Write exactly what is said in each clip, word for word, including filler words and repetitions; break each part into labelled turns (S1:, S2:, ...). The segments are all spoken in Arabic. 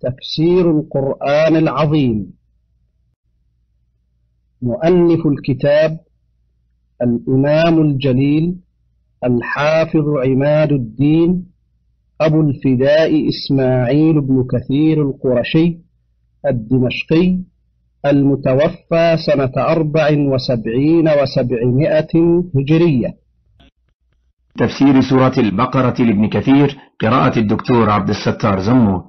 S1: تفسير القرآن العظيم. مؤلف الكتاب الإمام الجليل الحافظ عماد الدين أبو الفداء إسماعيل بن كثير القرشي الدمشقي المتوفى سنة أربع وسبعين وسبعمائة هجرية.
S2: تفسير سورة البقرة لابن كثير، قراءة الدكتور عبد الستار زموت.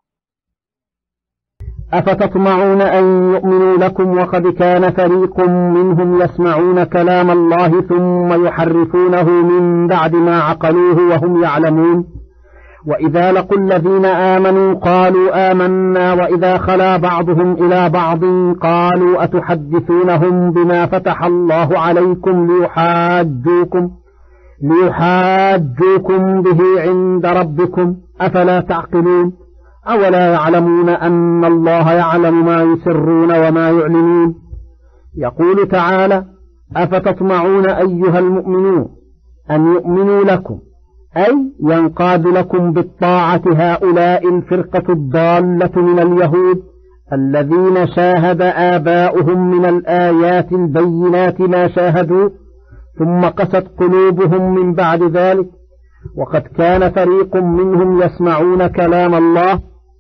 S3: أفتطمعون أن يؤمنوا لكم وقد كان فريق منهم يسمعون كلام الله ثم يحرفونه من بعد ما عقلوه وهم يعلمون؟ وإذا لقوا الذين آمنوا قالوا آمنا وإذا خلا بعضهم إلى بعض قالوا أتحدثونهم بما فتح الله عليكم ليحاجوكم ليحاجوكم به عند ربكم أفلا تعقلون؟ أولا يعلمون أن الله يعلم ما يسرون وما يعلنون؟ يقول تعالى: أفتطمعون أيها المؤمنون أن يؤمنوا لكم، أي ينقاد لكم بالطاعة هؤلاء الفرقة الضالة من اليهود الذين شاهد آباؤهم من الآيات البينات ما شاهدوا ثم قست قلوبهم من بعد ذلك. وقد كان فريق منهم يسمعون كلام الله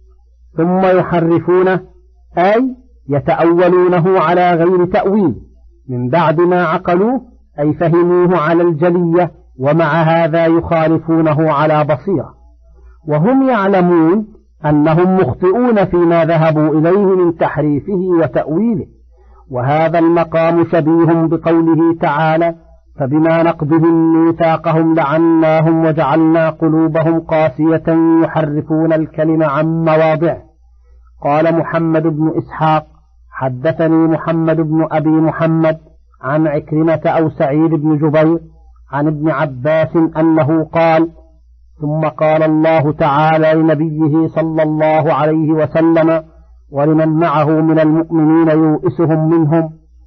S3: ثم يحرفونه، أي يتأولونه على غير تأويل من بعد ما عقلوه، أي فهموه على الجلية، ومع هذا يخالفونه على بصيرة، وهم يعلمون أنهم مخطئون فيما ذهبوا إليه من تحريفه وتأويله. وهذا المقام شبيه بقوله تعالى: فبما نقضهم ميثاقهم لعناهم وجعلنا قلوبهم قاسية يحرفون الكلم عن مواضعه. قال محمد بن إسحاق: حدثني محمد بن أبي محمد عن عكرمة أو سعيد بن جبير عن ابن عباس أنه قال: ثم قال الله تعالى لنبيه صلى الله عليه وسلم ولمن معه من المؤمنين يوئسهم منهم: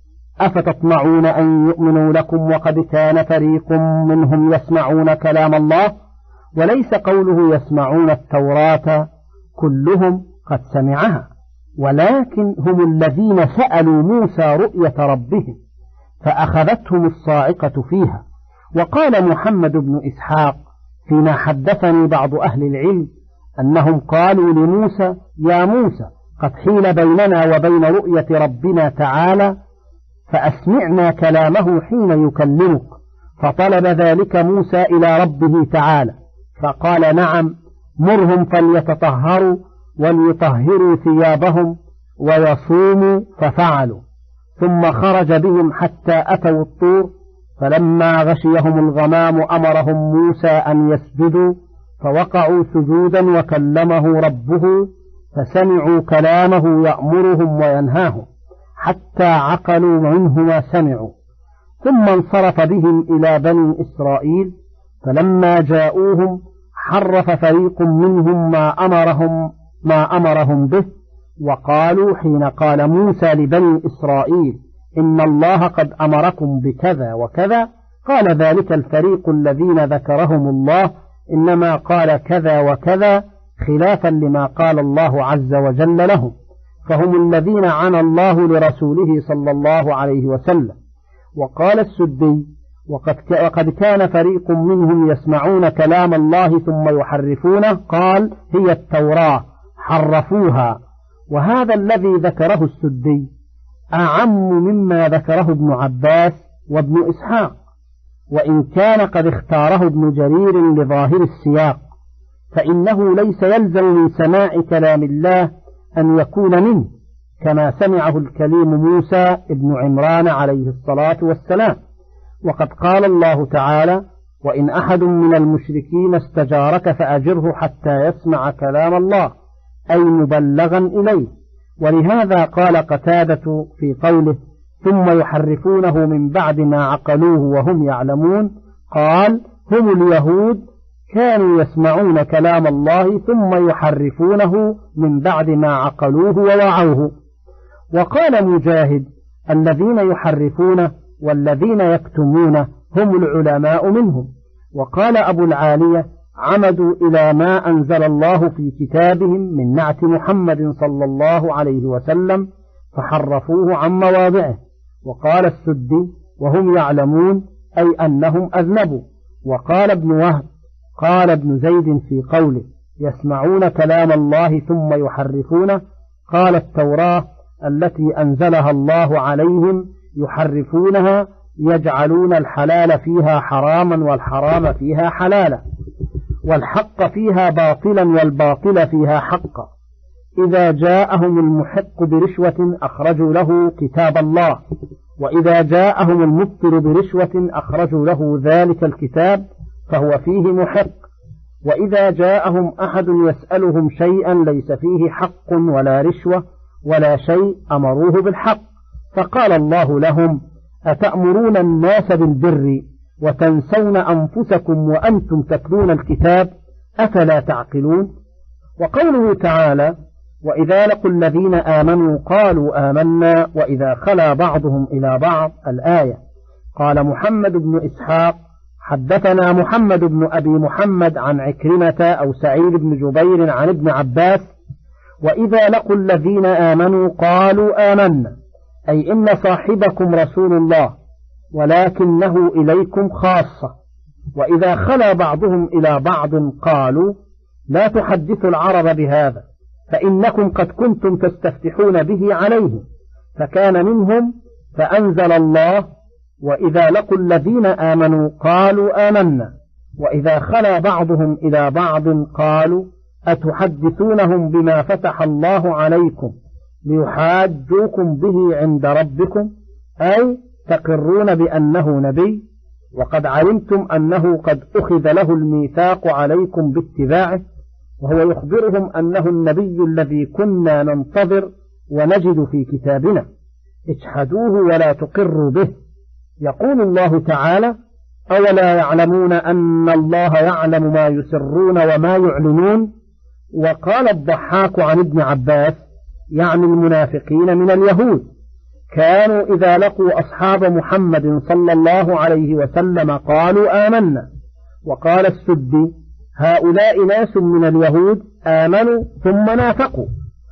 S3: أفتطمعون أن يؤمنوا لكم وقد كان فريق منهم يسمعون كلام الله؟ وليس قوله يسمعون التوراة كلهم قد سمعها، ولكن هم الذين سألوا موسى رؤية ربهم فأخذتهم الصاعقة فيها. وقال محمد بن إسحاق فيما حدثني بعض أهل العلم أنهم قالوا لموسى: يا موسى، قد حيل بيننا وبين رؤية ربنا تعالى فأسمعنا كلامه حين يكلمك. فطلب ذلك موسى إلى ربه تعالى فقال: نعم، مرهم فليتطهروا وليطهروا ثيابهم ويصوموا، ففعلوا. ثم خرج بهم حتى أتوا الطور، فلما غشيهم الغمام أمرهم موسى أن يسجدوا، فوقعوا سجودا وكلمه ربه، فسمعوا كلامه يأمرهم وينهاهم حتى عقلوا منه ما سمعوا. ثم انصرف بهم إلى بني إسرائيل، فلما جاءوهم حرف فريق منهم ما أمرهم ما أمرهم به، وقالوا حين قال موسى لبني إسرائيل: إن الله قد أمركم بكذا وكذا، قال ذلك الفريق الذين ذكرهم الله إنما قال كذا وكذا خلافا لما قال الله عز وجل لهم، فهم الذين عنى الله لرسوله صلى الله عليه وسلم. وقال السدي: وقد, وقد كان فريق منهم يسمعون كلام الله ثم يحرفونه، قال: هي التوراة حرفوها. وهذا الذي ذكره السدي أعم مما ذكره ابن عباس وابن إسحاق، وإن كان قد اختاره ابن جرير لظاهر السياق، فإنه ليس يلزم من سماع كلام الله أن يكون منه، كما سمعه الكليم موسى ابن عمران عليه الصلاة والسلام. وقد قال الله تعالى: وإن أحد من المشركين استجارك فأجره حتى يسمع كلام الله، أي مبلغا إليه. ولهذا قال قتادة في قوله: ثم يحرفونه من بعد ما عقلوه وهم يعلمون، قال: هم اليهود كانوا يسمعون كلام الله ثم يحرفونه من بعد ما عقلوه ووعوه. وقال مجاهد: الذين يحرفونه والذين يكتمونه هم العلماء منهم. وقال أبو العالية: عمدوا إلى ما أنزل الله في كتابهم من نعت محمد صلى الله عليه وسلم فحرفوه عن مواضعه. وقال السدي وهم يعلمون أي أنهم أذنبوا. وقال ابن وهب قال ابن زيد في قوله يسمعون كلام الله ثم يحرفونه قال التوراة التي أنزلها الله عليهم يحرفونها يجعلون الحلال فيها حراما والحرام فيها حلالا والحق فيها باطلا والباطل فيها حقا. إذا جاءهم المحق برشوة أخرجوا له كتاب الله، وإذا جاءهم المبطل برشوة أخرجوا له ذلك الكتاب فهو فيه محق. وإذا جاءهم أحد يسألهم شيئا ليس فيه حق ولا رشوة ولا شيء أمروه بالحق. فقال الله لهم أتأمرون الناس بالبر وتنسون أنفسكم وأنتم تتلون الكتاب أفلا تعقلون. وقوله تعالى وإذا لقوا الذين آمنوا قالوا آمنا وإذا خلا بعضهم إلى بعض الآية. قال محمد بن إسحاق حدثنا محمد بن أبي محمد عن عكرمة أو سعيد بن جبير عن ابن عباس وإذا لقوا الذين آمنوا قالوا آمنا أي إن صاحبكم رسول الله ولكنه إليكم خاصة. وإذا خلا بعضهم إلى بعض قالوا لا تحدثوا العرب بهذا فإنكم قد كنتم تستفتحون به عليهم. فكان منهم فأنزل الله وإذا لقوا الذين آمنوا قالوا آمنا وإذا خلا بعضهم إلى بعض قالوا أتحدثونهم بما فتح الله عليكم ليحاجوكم به عند ربكم أي تقرون بأنه نبي وقد علمتم أنه قد أخذ له الميثاق عليكم باتباعه وهو يخبرهم أنه النبي الذي كنا ننتظر ونجد في كتابنا اجحدوه ولا تقروا به. يقول الله تعالى أولا يعلمون أن الله يعلم ما يسرون وما يعلنون. وقال الضحاك عن ابن عباس يعني المنافقين من اليهود كانوا إذا لقوا أصحاب محمد صلى الله عليه وسلم قالوا آمنا. وقال السدي هؤلاء ناس من اليهود آمنوا ثم نافقوا.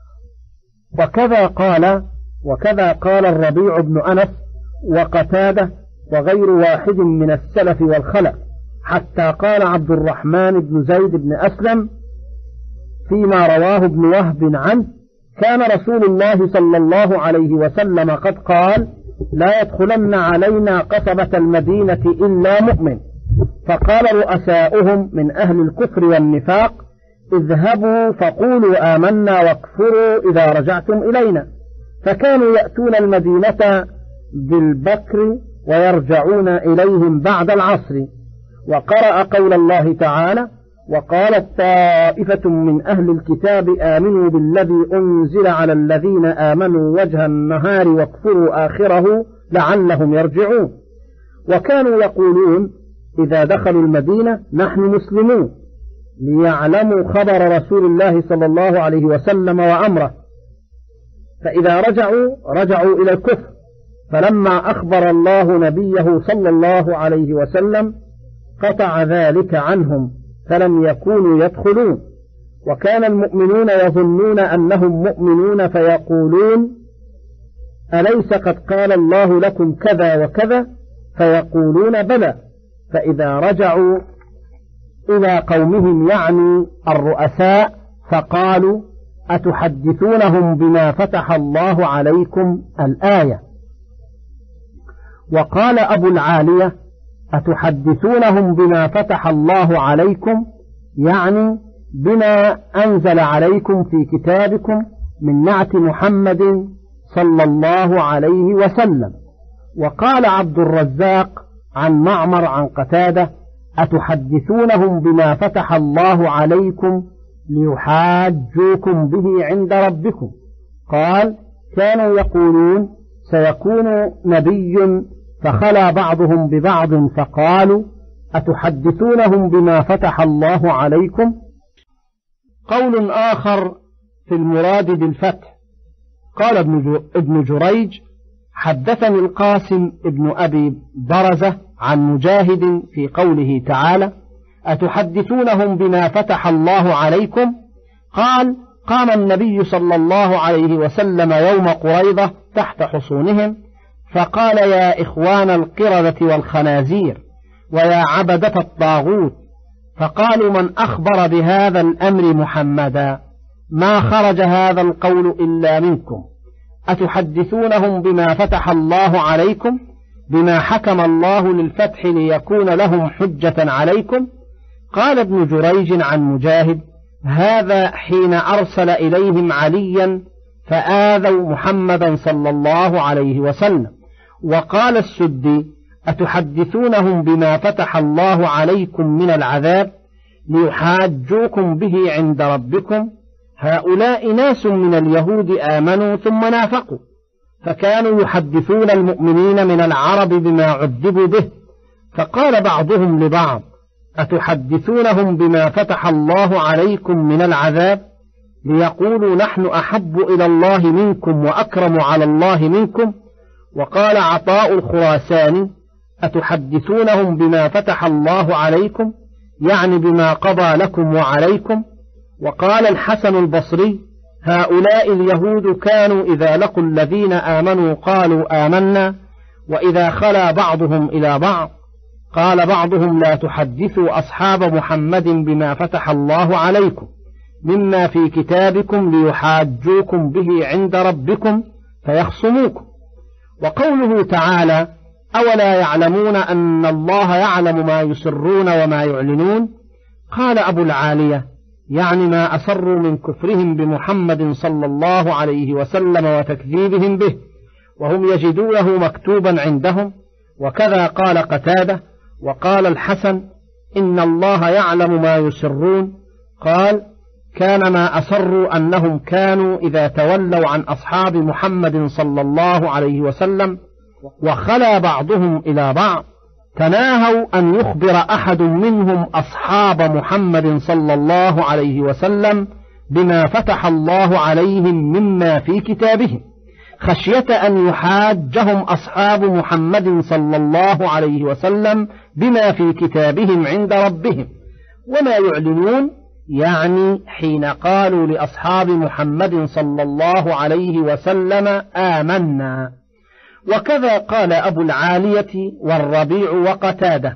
S3: وكذا قال وكذا قال الربيع بن أنس وقتادة وغير واحد من السلف والخلف حتى قال عبد الرحمن بن زيد بن أسلم فيما رواه ابن وهب عنه كان رسول الله صلى الله عليه وسلم قد قال لا يدخلن علينا قصبة المدينة إلا مؤمن. فقال رؤساؤهم من أهل الكفر والنفاق اذهبوا فقولوا آمنا واكفروا إذا رجعتم إلينا. فكانوا يأتون المدينة بالبكر ويرجعون إليهم بعد العصر. وقرأ قول الله تعالى وقالت طائفة من أهل الكتاب آمنوا بالذي أنزل على الذين آمنوا وجه النهار واكفروا آخره لعلهم يرجعون. وكانوا يقولون إذا دخلوا المدينة نحن مسلمون ليعلموا خبر رسول الله صلى الله عليه وسلم وأمره فإذا رجعوا رجعوا إلى الكفر. فلما أخبر الله نبيه صلى الله عليه وسلم قطع ذلك عنهم فلم يكونوا يدخلون. وكان المؤمنون يظنون أنهم مؤمنون فيقولون أليس قد قال الله لكم كذا وكذا فيقولون بلى. فإذا رجعوا إلى قومهم يعني الرؤساء فقالوا أتحدثونهم بما فتح الله عليكم الآية. وقال أبو العالية أتحدثونهم بما فتح الله عليكم يعني بما أنزل عليكم في كتابكم من نعت محمد صلى الله عليه وسلم. وقال عبد الرزاق عن معمر عن قتادة أتحدثونهم بما فتح الله عليكم ليحاجوكم به عند ربكم. قال كانوا يقولون سيكون نبي فخلا بعضهم ببعض فقالوا أتحدثونهم بما فتح الله عليكم. قول آخر في المراد بالفتح قال ابن جريج حدثني القاسم ابن أبي برزة عن مجاهد في قوله تعالى أتحدثونهم بما فتح الله عليكم؟ قال: قام النبي صلى الله عليه وسلم يوم قريضة تحت حصونهم فقال: يا إخوان القردة والخنازير ويا عبدة الطاغوت. فقالوا: من أخبر بهذا الأمر محمدا؟ ما خرج هذا القول إلا منكم. أتحدثونهم بما فتح الله عليكم، بما حكم الله للفتح ليكون لهم حجة عليكم؟ قال ابن جريج عن مجاهد: هذا حين أرسل إليهم عليا فآذوا محمدا صلى الله عليه وسلم. وقال السدي: أتحدثونهم بما فتح الله عليكم من العذاب ليحاجوكم به عند ربكم؟ هؤلاء ناس من اليهود آمنوا ثم نافقوا، فكانوا يحدثون المؤمنين من العرب بما عذبوا به. فقال بعضهم لبعض: أتحدثونهم بما فتح الله عليكم من العذاب ليقولوا نحن أحب إلى الله منكم وأكرم على الله منكم؟ وقال عطاء الخراساني: أتحدثونهم بما فتح الله عليكم، يعني بما قضى لكم وعليكم. وقال الحسن البصري: هؤلاء اليهود كانوا إذا لقوا الذين آمنوا قالوا آمنا، وإذا خلا بعضهم إلى بعض قال بعضهم: لا تحدثوا أصحاب محمد بما فتح الله عليكم مما في كتابكم ليحاجوكم به عند ربكم فيخصموكم. وقوله تعالى: أولا يعلمون أن الله يعلم ما يسرون وما يعلنون؟ قال أبو العالية: يعني ما أسروا من كفرهم بمحمد صلى الله عليه وسلم وتكذيبهم به وهم يجدونه مكتوبا عندهم. وكذا قال قتادة. وقال الحسن: إن الله يعلم ما يسرون. قال: كان ما أسروا أنهم كانوا إذا تولوا عن أصحاب محمد صلى الله عليه وسلم وخلا بعضهم إلى بعض تناهوا أن يخبر أحد منهم أصحاب محمد صلى الله عليه وسلم بما فتح الله عليهم مما في كتابهم، خشية أن يحاجهم أصحاب محمد صلى الله عليه وسلم بما في كتابهم عند ربهم. وما يعلنون يعني حين قالوا لأصحاب محمد صلى الله عليه وسلم آمنا. وكذا قال أبو العالية والربيع وقتادة: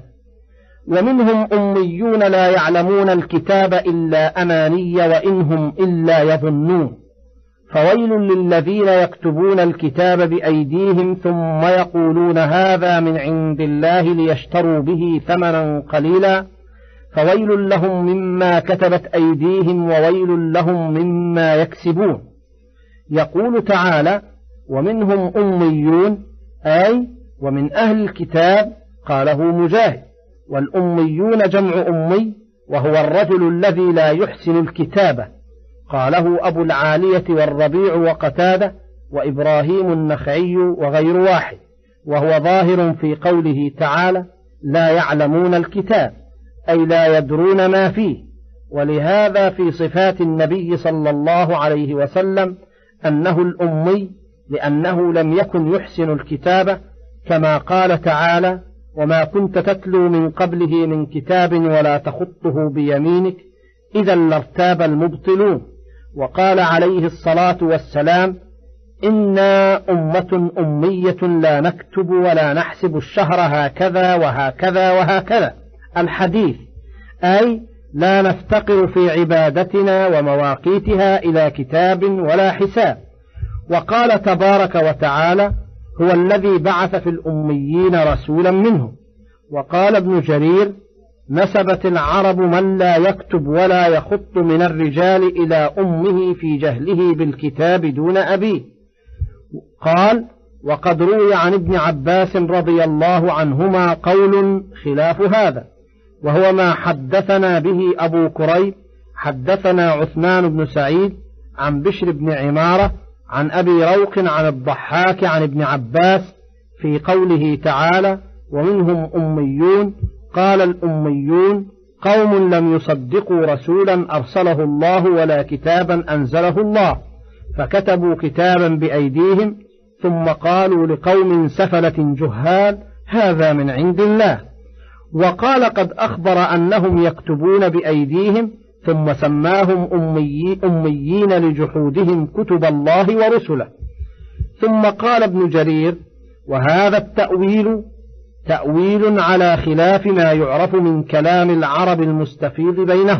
S3: ومنهم أميون لا يعلمون الكتاب إلا أماني وإنهم إلا يظنون، فويل للذين يكتبون الكتاب بأيديهم ثم يقولون هذا من عند الله ليشتروا به ثمنا قليلا، فويل لهم مما كتبت أيديهم وويل لهم مما يكسبون. يقول تعالى: ومنهم أميون، أي ومن أهل الكتاب، قاله مجاهد. والأميون جمع أمي، وهو الرجل الذي لا يحسن الكتابة، قاله أبو العالية والربيع وقتادة وإبراهيم النخعي وغير واحد، وهو ظاهر في قوله تعالى: لا يعلمون الكتاب، أي لا يدرون ما فيه. ولهذا في صفات النبي صلى الله عليه وسلم أنه الأمي، لأنه لم يكن يحسن الكتابة، كما قال تعالى: وما كنت تتلو من قبله من كتاب ولا تخطه بيمينك إذا لارتاب المبطلون. وقال عليه الصلاة والسلام: إنا أمة أمية لا نكتب ولا نحسب الشهر هكذا وهكذا وهكذا، الحديث، أي لا نفتقر في عبادتنا ومواقيتها إلى كتاب ولا حساب. وقال تبارك وتعالى: هو الذي بعث في الأميين رسولا منهم. وقال ابن جرير: نسبت العرب من لا يكتب ولا يخط من الرجال إلى أمه في جهله بالكتاب دون أبيه. قال: وقد روي عن ابن عباس رضي الله عنهما قول خلاف هذا، وهو ما حدثنا به أبو كريب. حدثنا عثمان بن سعيد عن بشر بن عمارة عن أبي روق عن الضحاك عن ابن عباس في قوله تعالى: ومنهم أميون. قال: الأميون قوم لم يصدقوا رسولا أرسله الله ولا كتابا أنزله الله، فكتبوا كتابا بأيديهم ثم قالوا لقوم سفلة جهال: هذا من عند الله. وقال قد أخبر أنهم يكتبون بأيديهم ثم سماهم أمي أميين لجحودهم كتب الله ورسله. ثم قال ابن جرير: وهذا التأويل تأويل على خلاف ما يعرف من كلام العرب المستفيض بينهم،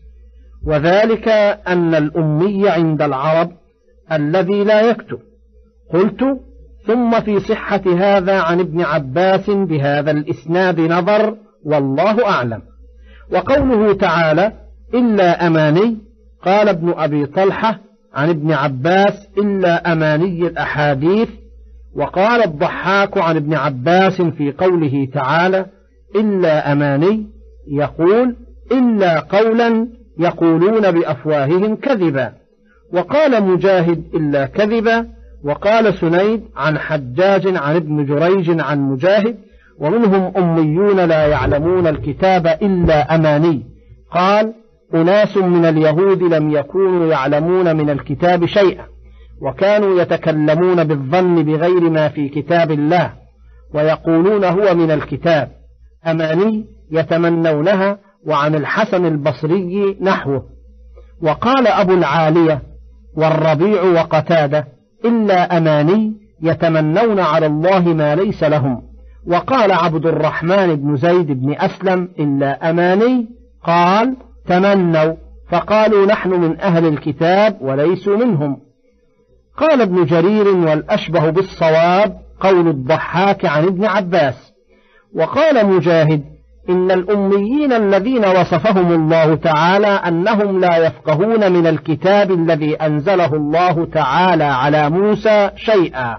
S3: وذلك أن الأمي عند العرب الذي لا يكتب. قلت: ثم في صحة هذا عن ابن عباس بهذا الإسناد نظر والله أعلم. وقوله تعالى: إلا أماني، قال ابن أبي طلحة عن ابن عباس: إلا أماني الأحاديث. وقال الضحاك عن ابن عباس في قوله تعالى: إلا أماني، يقول: إلا قولا يقولون بأفواههم كذبا. وقال مجاهد: إلا كذبا. وقال سنيد عن حجاج عن ابن جريج عن مجاهد: ومنهم أميون لا يعلمون الكتاب إلا أماني. قال: أناس من اليهود لم يكونوا يعلمون من الكتاب شيئا، وكانوا يتكلمون بالظن بغير ما في كتاب الله، ويقولون هو من الكتاب، أماني يتمنونها. وعن الحسن البصري نحوه. وقال أبو العالية والربيع وقتادة: إلا أماني يتمنون على الله ما ليس لهم. وقال عبد الرحمن بن زيد بن أسلم: إلا أماني، قال: تمنوا، فقالوا نحن من أهل الكتاب وليسوا منهم. قال ابن جرير: والأشبه بالصواب قول الضحاك عن ابن عباس. وقال مجاهد: إن الأميين الذين وصفهم الله تعالى أنهم لا يفقهون من الكتاب الذي أنزله الله تعالى على موسى شيئا،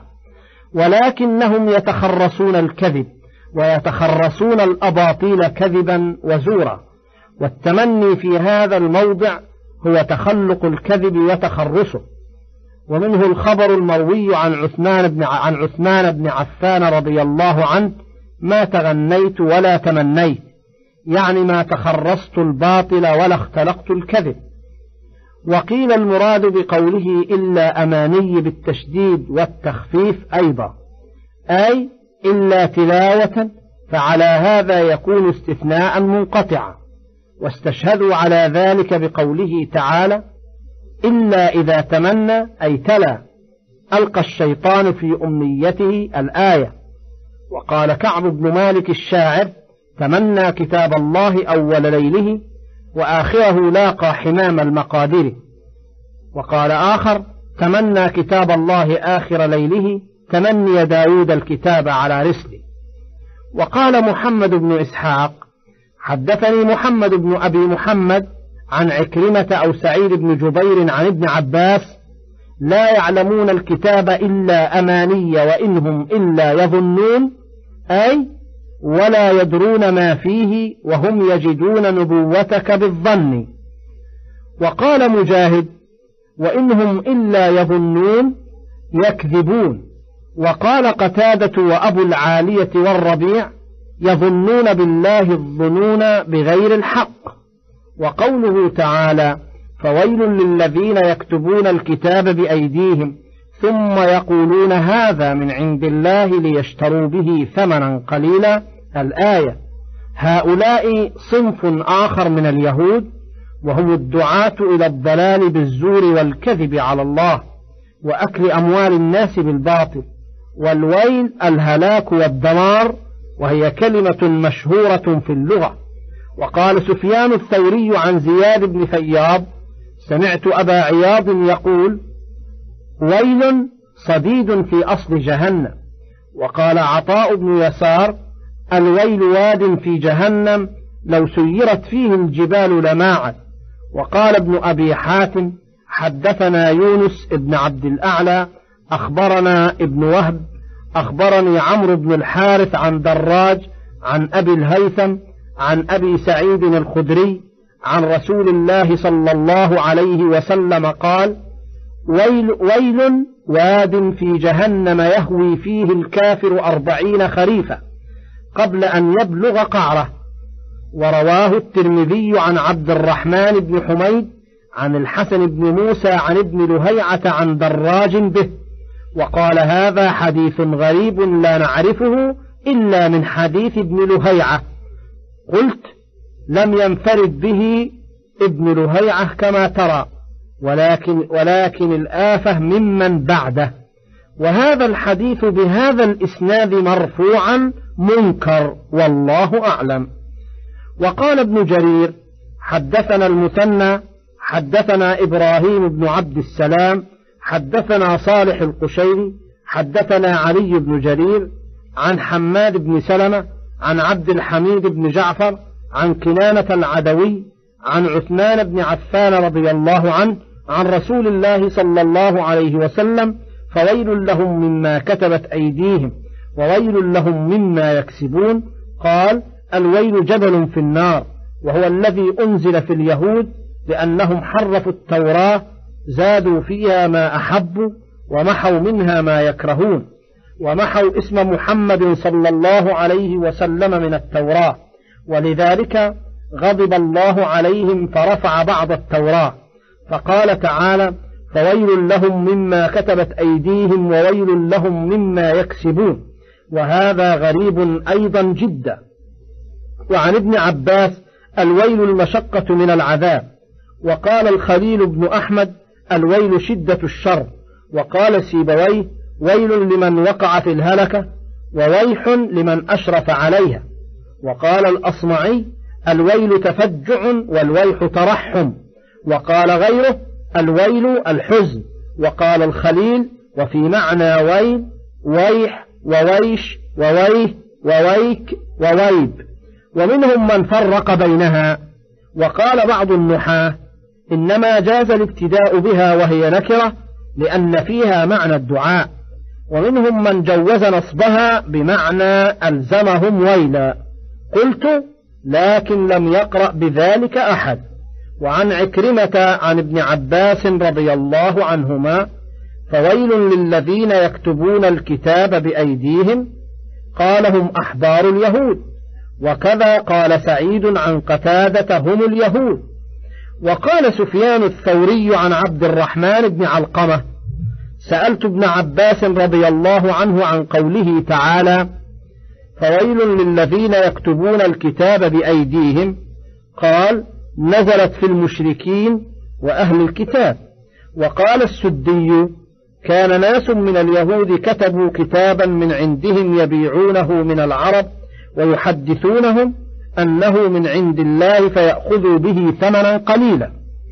S3: ولكنهم يتخرصون الكذب ويتخرصون الأباطيل كذبا وزورا. والتمني في هذا الموضع هو تخلق الكذب وتخرصه. ومنه الخبر المروي عن عثمان بن عن عثمان بن عفان رضي الله عنه: ما تغنيت ولا تمنيت، يعني ما تخرصت الباطل ولا اختلقت الكذب. وقيل المراد بقوله إلا أماني بالتشديد والتخفيف أيضا، أي إلا تلاوة، فعلى هذا يكون استثناء منقطعا. واستشهدوا على ذلك بقوله تعالى: إلا إذا تمنى، أي تلا، ألقى الشيطان في أمنيته الآية. وقال كعب بن مالك الشاعر: تمنى كتاب الله أول ليله وآخره لاقى حمام المقادير. وقال آخر: تمنى كتاب الله آخر ليله تمني داود الكتاب على رسله. وقال محمد بن إسحاق: حدثني محمد بن أبي محمد عن عكرمة أو سعيد بن جبير عن ابن عباس: لا يعلمون الكتاب إلا أماني وإنهم إلا يظنون، أي ولا يدرون ما فيه وهم يجدون نبوتك بالظن. وقال مجاهد: وإنهم إلا يظنون يكذبون. وقال قتادة وأبو العالية والربيع: يظنون بالله الظنون بغير الحق. وقوله تعالى: فويل للذين يكتبون الكتاب بأيديهم ثم يقولون هذا من عند الله ليشتروا به ثمنا قليلا، الآية. هؤلاء صنف آخر من اليهود، وهم الدعاة إلى الضلال بالزور والكذب على الله وأكل أموال الناس بالباطل. والويل الهلاك والدمار، وهي كلمة مشهورة في اللغة. وقال سفيان الثوري عن زياد بن فياض: سمعت أبا عياض يقول: ويل صديد في أصل جهنم. وقال عطاء بن يسار: الويل واد في جهنم لو سيرت فيه الجبال لماعت. وقال ابن أبي حاتم: حدثنا يونس ابن عبد الأعلى أخبرنا ابن وهب أخبرني عمرو بن الحارث عن دراج عن أبي الهيثم عن أبي سعيد الخدري عن رسول الله صلى الله عليه وسلم قال: ويل, ويل واد في جهنم يهوي فيه الكافر أربعين خريفا قبل أن يبلغ قعره. ورواه الترمذي عن عبد الرحمن بن حميد عن الحسن بن موسى عن ابن لهيعة عن دراج به، وقال: هذا حديث غريب لا نعرفه إلا من حديث ابن لهيعة. قلت لم ينفرد به ابن لهيعة كما ترى، ولكن, ولكن الآفة ممن بعده، وهذا الحديث بهذا الإسناد مرفوعا منكر والله أعلم. وقال ابن جرير حدثنا المثنى حدثنا إبراهيم بن عبد السلام حدثنا صالح القشيري حدثنا علي بن جرير عن حماد بن سلمة عن عبد الحميد بن جعفر عن كنانة العدوي عن عثمان بن عفان رضي الله عنه عن رسول الله صلى الله عليه وسلم: فويل لهم مما كتبت أيديهم وويل لهم مما يكسبون. قال: الويل جبل في النار، وهو الذي أنزل في اليهود لأنهم حرفوا التوراة، زادوا فيها ما أحبوا ومحوا منها ما يكرهون، ومحوا اسم محمد صلى الله عليه وسلم من التوراة، ولذلك غضب الله عليهم فرفع بعض التوراة، فقال تعالى: فويل لهم مما كتبت أيديهم وويل لهم مما يكسبون. وهذا غريب أيضا جدا. وعن ابن عباس: الويل المشقة من العذاب. وقال الخليل بن أحمد: الويل شدة الشر. وقال سيبويه: ويل لمن وقع في الهلكة، وويح لمن أشرف عليها. وقال الأصمعي: الويل تفجع والويح ترحم. وقال غيره: الويل الحزن. وقال الخليل: وفي معنى ويل ويح وويش وويه وويك وويب. ومنهم من فرق بينها، وقال بعض النحاة: إنما جاز الابتداء بها وهي نكرة لأن فيها معنى الدعاء. ومنهم من جوز نصبها بمعنى ألزمهم ويلا. قلت: لكن لم يقرأ بذلك أحد. وعن عكرمة عن ابن عباس رضي الله عنهما: فويل للذين يكتبون الكتاب بأيديهم، قال: هم أحبار اليهود. وكذا قال سعيد عن قتادة: هم اليهود. وقال سفيان الثوري عن عبد الرحمن بن علقمة: سألت ابن عباس رضي الله عنه عن قوله تعالى: فويل للذين يكتبون الكتاب بأيديهم، قال: نزلت في المشركين وأهل الكتاب. وقال السدي: كان ناس من اليهود كتبوا كتابا من عندهم يبيعونه من العرب ويحدثونهم أنه من عند الله فيأخذوا به ثمنا قليلا.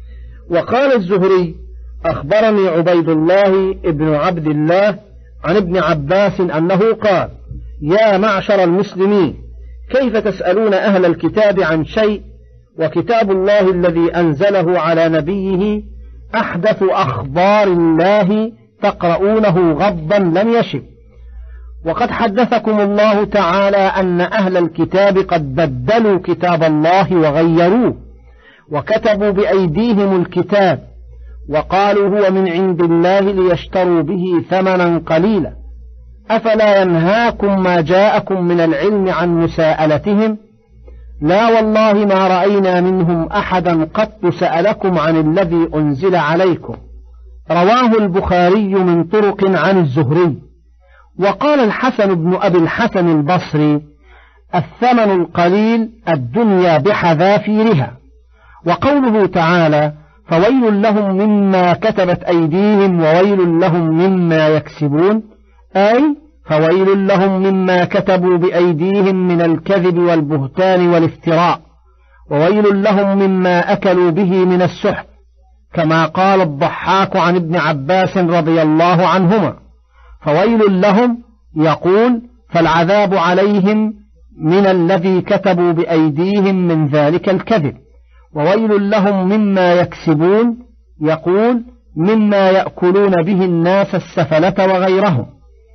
S3: وقال الزهري: أخبرني عبيد الله ابن عبد الله عن ابن عباس أنه قال: يا معشر المسلمين، كيف تسألون أهل الكتاب عن شيء وكتاب الله الذي أنزله على نبيه أحدث أخبار الله تقرؤونه غضا لم يشب. وقد حدثكم الله تعالى أن أهل الكتاب قد بدلوا كتاب الله وغيروه، وكتبوا بأيديهم الكتاب وقالوا هو من عند الله ليشتروا به ثمنا قليلا. أفلا ينهاكم ما جاءكم من العلم عن مساءلتهم؟ لا والله ما رأينا منهم أحدا قط سألكم عن الذي أنزل عليكم. رواه البخاري من طرق عن الزهري. وقال الحسن بن أبي الحسن البصري: الثمن القليل الدنيا بحذافيرها. وقوله تعالى: فويل لهم مما كتبت أيديهم وويل لهم مما يكسبون، أي فويل لهم مما كتبوا بأيديهم من الكذب والبهتان والافتراء، وويل لهم مما أكلوا به من السحت، كما قال الضحاك عن ابن عباس رضي الله عنهما: فويل لهم، يقول فالعذاب عليهم من الذي كتبوا بأيديهم من ذلك الكذب، وويل لهم مما يكسبون، يقول مما يأكلون به الناس السفلة وغيرهم.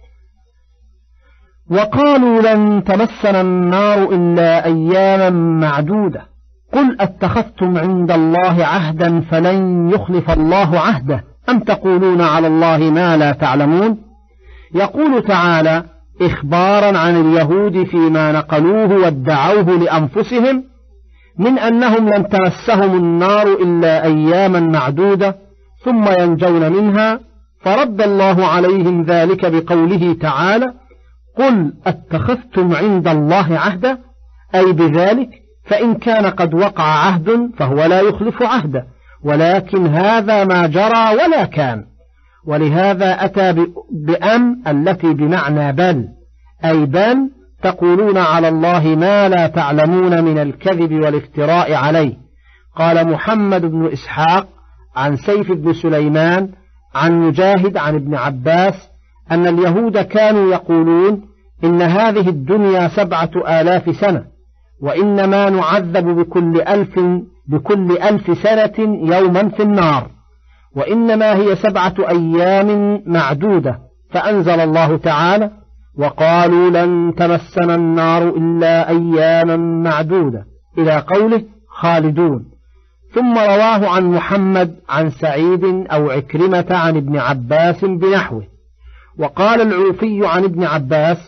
S3: وقالوا لن تمسنا النار إلا أياما معدودة، قل أتخذتم عند الله عهدا فلن يخلف الله عهده أم تقولون على الله ما لا تعلمون. يقول تعالى إخبارا عن اليهود فيما نقلوه وادعوه لأنفسهم من أنهم لن تمسهم النار إلا أياما معدودة ثم ينجون منها، فرد الله عليهم ذلك بقوله تعالى: قل أتخذتم عند الله عهدا، أي بذلك فإن كان قد وقع عهد فهو لا يخلف عهده، ولكن هذا ما جرى ولا كان. ولهذا أتى بأم التي بمعنى بل، أي بل تقولون على الله ما لا تعلمون من الكذب والافتراء عليه. قال محمد بن إسحاق عن سيف بن سليمان عن مجاهد عن ابن عباس أن اليهود كانوا يقولون إن هذه الدنيا سبعة آلاف سنة، وإنما نعذب بكل ألف, بكل ألف سنة يوما في النار، وإنما هي سبعة أيام معدودة. فأنزل الله تعالى: وقالوا لن تمسنا النار إلا أياما معدودة، إلى قوله خالدون. ثم رواه عن محمد عن سعيد أو عكرمة عن ابن عباس بنحوه. وقال العوفي عن ابن عباس: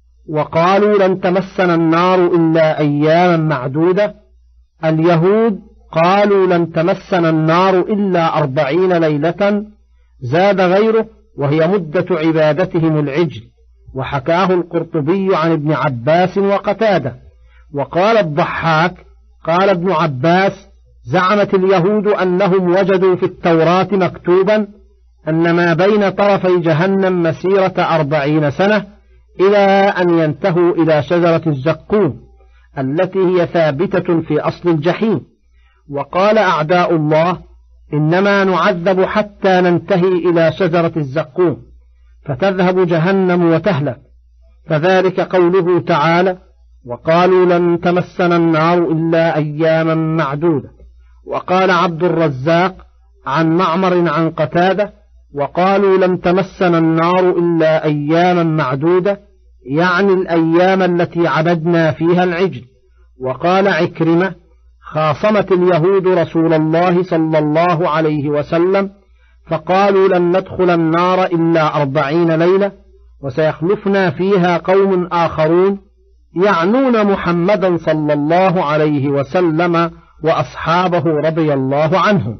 S3: وقالوا لن تمسنا النار إلا أياما معدودة، اليهود قالوا لن تمسنا النار إلا أربعين ليلة، زاد غيره وهي مدة عبادتهم العجل. وحكاه القرطبي عن ابن عباس وقتاده. وقال الضحاك قال ابن عباس: زعمت اليهود أنهم وجدوا في التوراة مكتوبا أن ما بين طرفي جهنم مسيرة أربعين سنة إلى أن ينتهوا إلى شجرة الزقوم التي هي ثابتة في أصل الجحيم. وقال أعداء الله: إنما نعذب حتى ننتهي إلى شجرة الزقوم فتذهب جهنم وتهلك، فذلك قوله تعالى: وقالوا لن تمسنا النار إلا أياما معدودة. وقال عبد الرزاق عن معمر عن قتادة: وقالوا لن تمسنا النار إلا أياما معدودة، يعني الأيام التي عبدنا فيها العجل. وقال عكرمة: خاصمت اليهود رسول الله صلى الله عليه وسلم فقالوا لن ندخل النار إلا أربعين ليلة، وسيخلفنا فيها قوم آخرون يعنون محمدا صلى الله عليه وسلم وأصحابه رضي الله عنهم.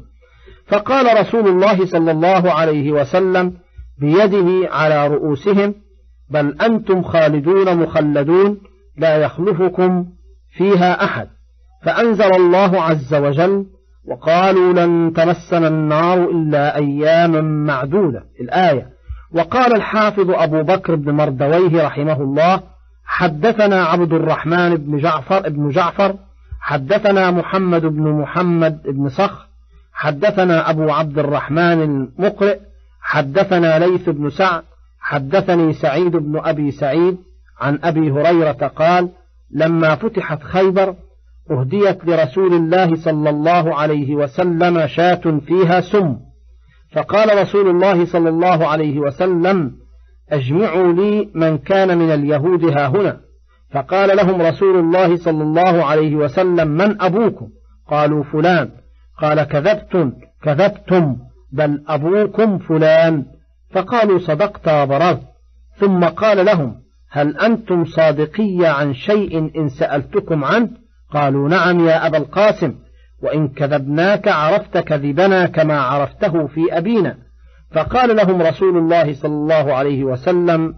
S3: فقال رسول الله صلى الله عليه وسلم بيده على رؤوسهم: بل أنتم خالدون مخلدون لا يخلفكم فيها أحد. فأنزل الله عز وجل: وقالوا لن تمسنا النار إلا أياما معدودة، الآية. وقال الحافظ أبو بكر بن مردويه رحمه الله: حدثنا عبد الرحمن بن جعفر ابن جعفر حدثنا محمد بن محمد بن صخر حدثنا أبو عبد الرحمن المقرئ حدثنا ليث بن سعد حدثني سعيد بن أبي سعيد عن أبي هريرة قال: لما فتحت خيبر أهديت لرسول الله صلى الله عليه وسلم شاة فيها سم، فقال رسول الله صلى الله عليه وسلم: أجمعوا لي من كان من اليهود ها هنا. فقال لهم رسول الله صلى الله عليه وسلم: من أبوكم؟ قالوا: فلان. قال: كذبتم كذبتم بل أبوكم فلان. فقالوا: صدقت وبررت. ثم قال لهم: هل أنتم صادقي عن شيء إن سألتكم عنه؟ قالوا: نعم يا أبا القاسم، وإن كذبناك عرفت كذبنا كما عرفته في أبينا. فقال لهم رسول الله صلى الله عليه وسلم: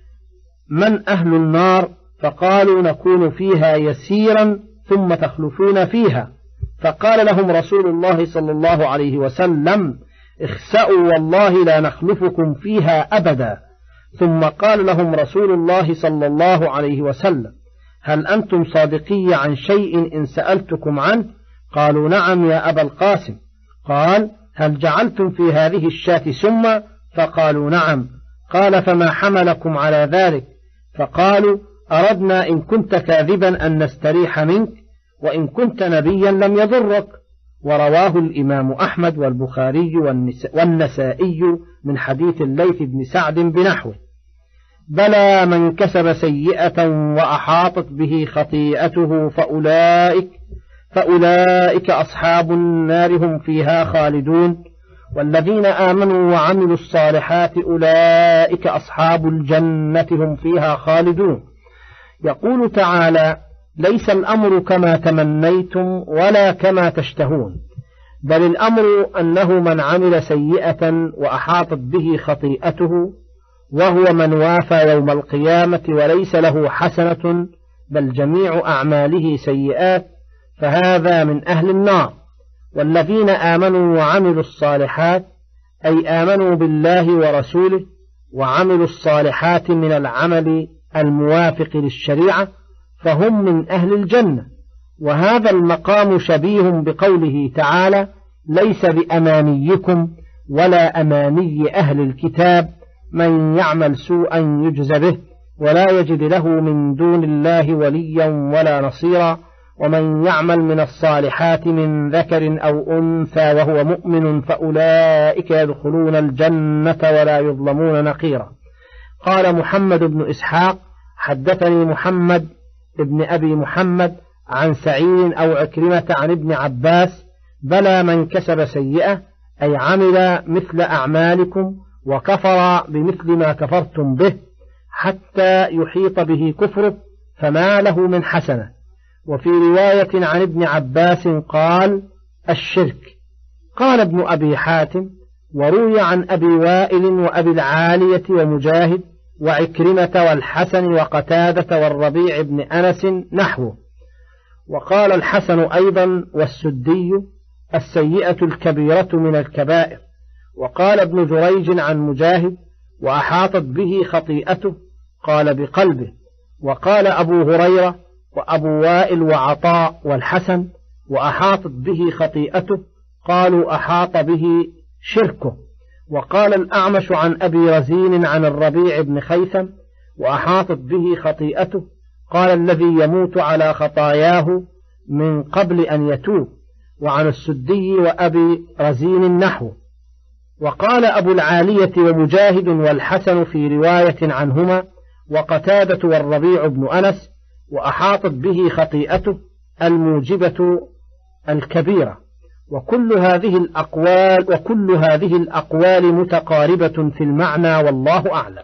S3: من أهل النار؟ فقالوا: نكون فيها يسيرا ثم تخلفون فيها. فقال لهم رسول الله صلى الله عليه وسلم: اخسأوا والله لا نخلفكم فيها أبدا. ثم قال لهم رسول الله صلى الله عليه وسلم: هل أنتم صادقي عن شيء إن سألتكم عنه؟ قالوا: نعم يا أبا القاسم. قال: هل جعلتم في هذه الشاة سما؟ فقالوا: نعم. قال: فما حملكم على ذلك؟ فقالوا: أردنا إن كنت كاذبا أن نستريح منك، وإن كنت نبيا لم يضرك. ورواه الإمام أحمد والبخاري والنسائي من حديث الليث بن سعد بنحوه. بلى من كسب سيئة وأحاطت به خطيئته فأولئك فأولئك أصحاب النار هم فيها خالدون، والذين آمنوا وعملوا الصالحات أولئك أصحاب الجنة هم فيها خالدون. يقول تعالى: ليس الأمر كما تمنيتم ولا كما تشتهون، بل الأمر أنه من عمل سيئة وأحاطت به خطيئته وهو من وافى يوم القيامة وليس له حسنة بل جميع أعماله سيئات، فهذا من أهل النار. والذين آمنوا وعملوا الصالحات أي آمنوا بالله ورسوله وعملوا الصالحات من العمل الموافق للشريعة فهم من أهل الجنة. وهذا المقام شبيه بقوله تعالى: ليس بأمانيكم ولا أماني أهل الكتاب من يعمل سوءا يجز به ولا يجد له من دون الله وليا ولا نصيرا ومن يعمل من الصالحات من ذكر أو أنثى وهو مؤمن فأولئك يدخلون الجنة ولا يظلمون نقيرا. قال محمد بن إسحاق: حدثني محمد ابن أبي محمد عن سعيد أو عكرمة عن ابن عباس: بلى من كسب سيئة أي عمل مثل أعمالكم وكفر بمثل ما كفرتم به حتى يحيط به كفره فما له من حسنة. وفي رواية عن ابن عباس قال: الشرك. قال ابن أبي حاتم: وروي عن أبي وائل وأبي العالية ومجاهد وعكرمة والحسن وقتادة والربيع بن أنس نحوه. وقال الحسن أيضا والسدي: السيئة الكبيرة من الكبائر. وقال ابن جريج عن مجاهد: وأحاطت به خطيئته قال بقلبه. وقال أبو هريرة وأبو وائل وعطاء والحسن: وأحاطت به خطيئته قالوا أحاط به شركه. وقال الأعمش عن أبي رزين عن الربيع بن خيثم: وأحاطت به خطيئته قال الذي يموت على خطاياه من قبل أن يتوب. وعن السدي وأبي رزين نحو. وقال أبو العالية ومجاهد والحسن في رواية عنهما وقتادة والربيع بن أنس: وأحاطت به خطيئته الموجبة الكبيرة. وكل هذه الأقوال وكل هذه الأقوال متقاربة في المعنى والله أعلم.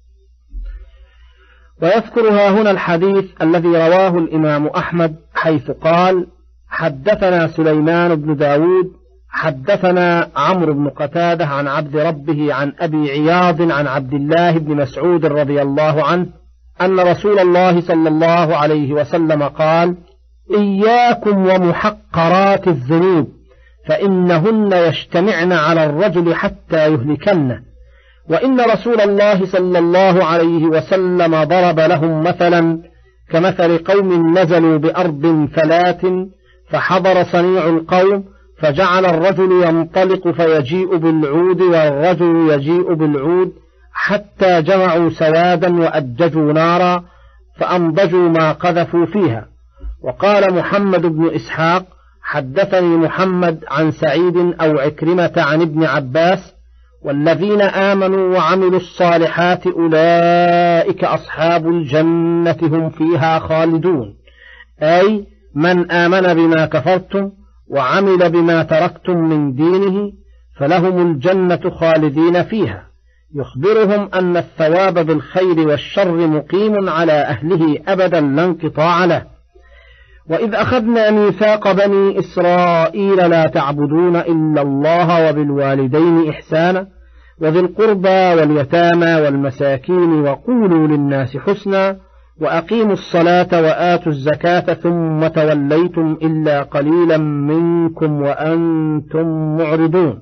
S3: ويذكرها هنا الحديث الذي رواه الإمام أحمد حيث قال: حدثنا سليمان بن داود حدثنا عمرو بن قتادة عن عبد ربه عن أبي عياض عن عبد الله بن مسعود رضي الله عنه أن رسول الله صلى الله عليه وسلم قال: إياكم ومحقرات الذنوب فإنهن يجتمعن على الرجل حتى يهلكنه. وإن رسول الله صلى الله عليه وسلم ضرب لهم مثلا كمثل قوم نزلوا بأرض فلات فحضر صنيع القوم فجعل الرجل ينطلق فيجيء بالعود والرجل يجيء بالعود حتى جمعوا سوادا وأججوا نارا فأنضجوا ما قذفوا فيها. وقال محمد بن إسحاق: حدثني محمد عن سعيد أو عكرمة عن ابن عباس: والذين آمنوا وعملوا الصالحات أولئك أصحاب الجنة هم فيها خالدون. أي من آمن بما كفرتم وعمل بما تركتم من دينه فلهم الجنة خالدين فيها. يخبرهم أن الثواب بالخير والشر مقيم على أهله أبدا لا انقطاع له. وإذ أخذنا ميثاق بني إسرائيل لا تعبدون إلا الله وبالوالدين إحسانا وذي القربى واليتامى والمساكين وقولوا للناس حسنا وأقيموا الصلاة وآتوا الزكاة ثم توليتم إلا قليلا منكم وأنتم معرضون.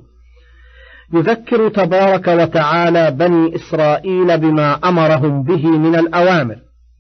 S3: يذكر تبارك وتعالى بني إسرائيل بما أمرهم به من الأوامر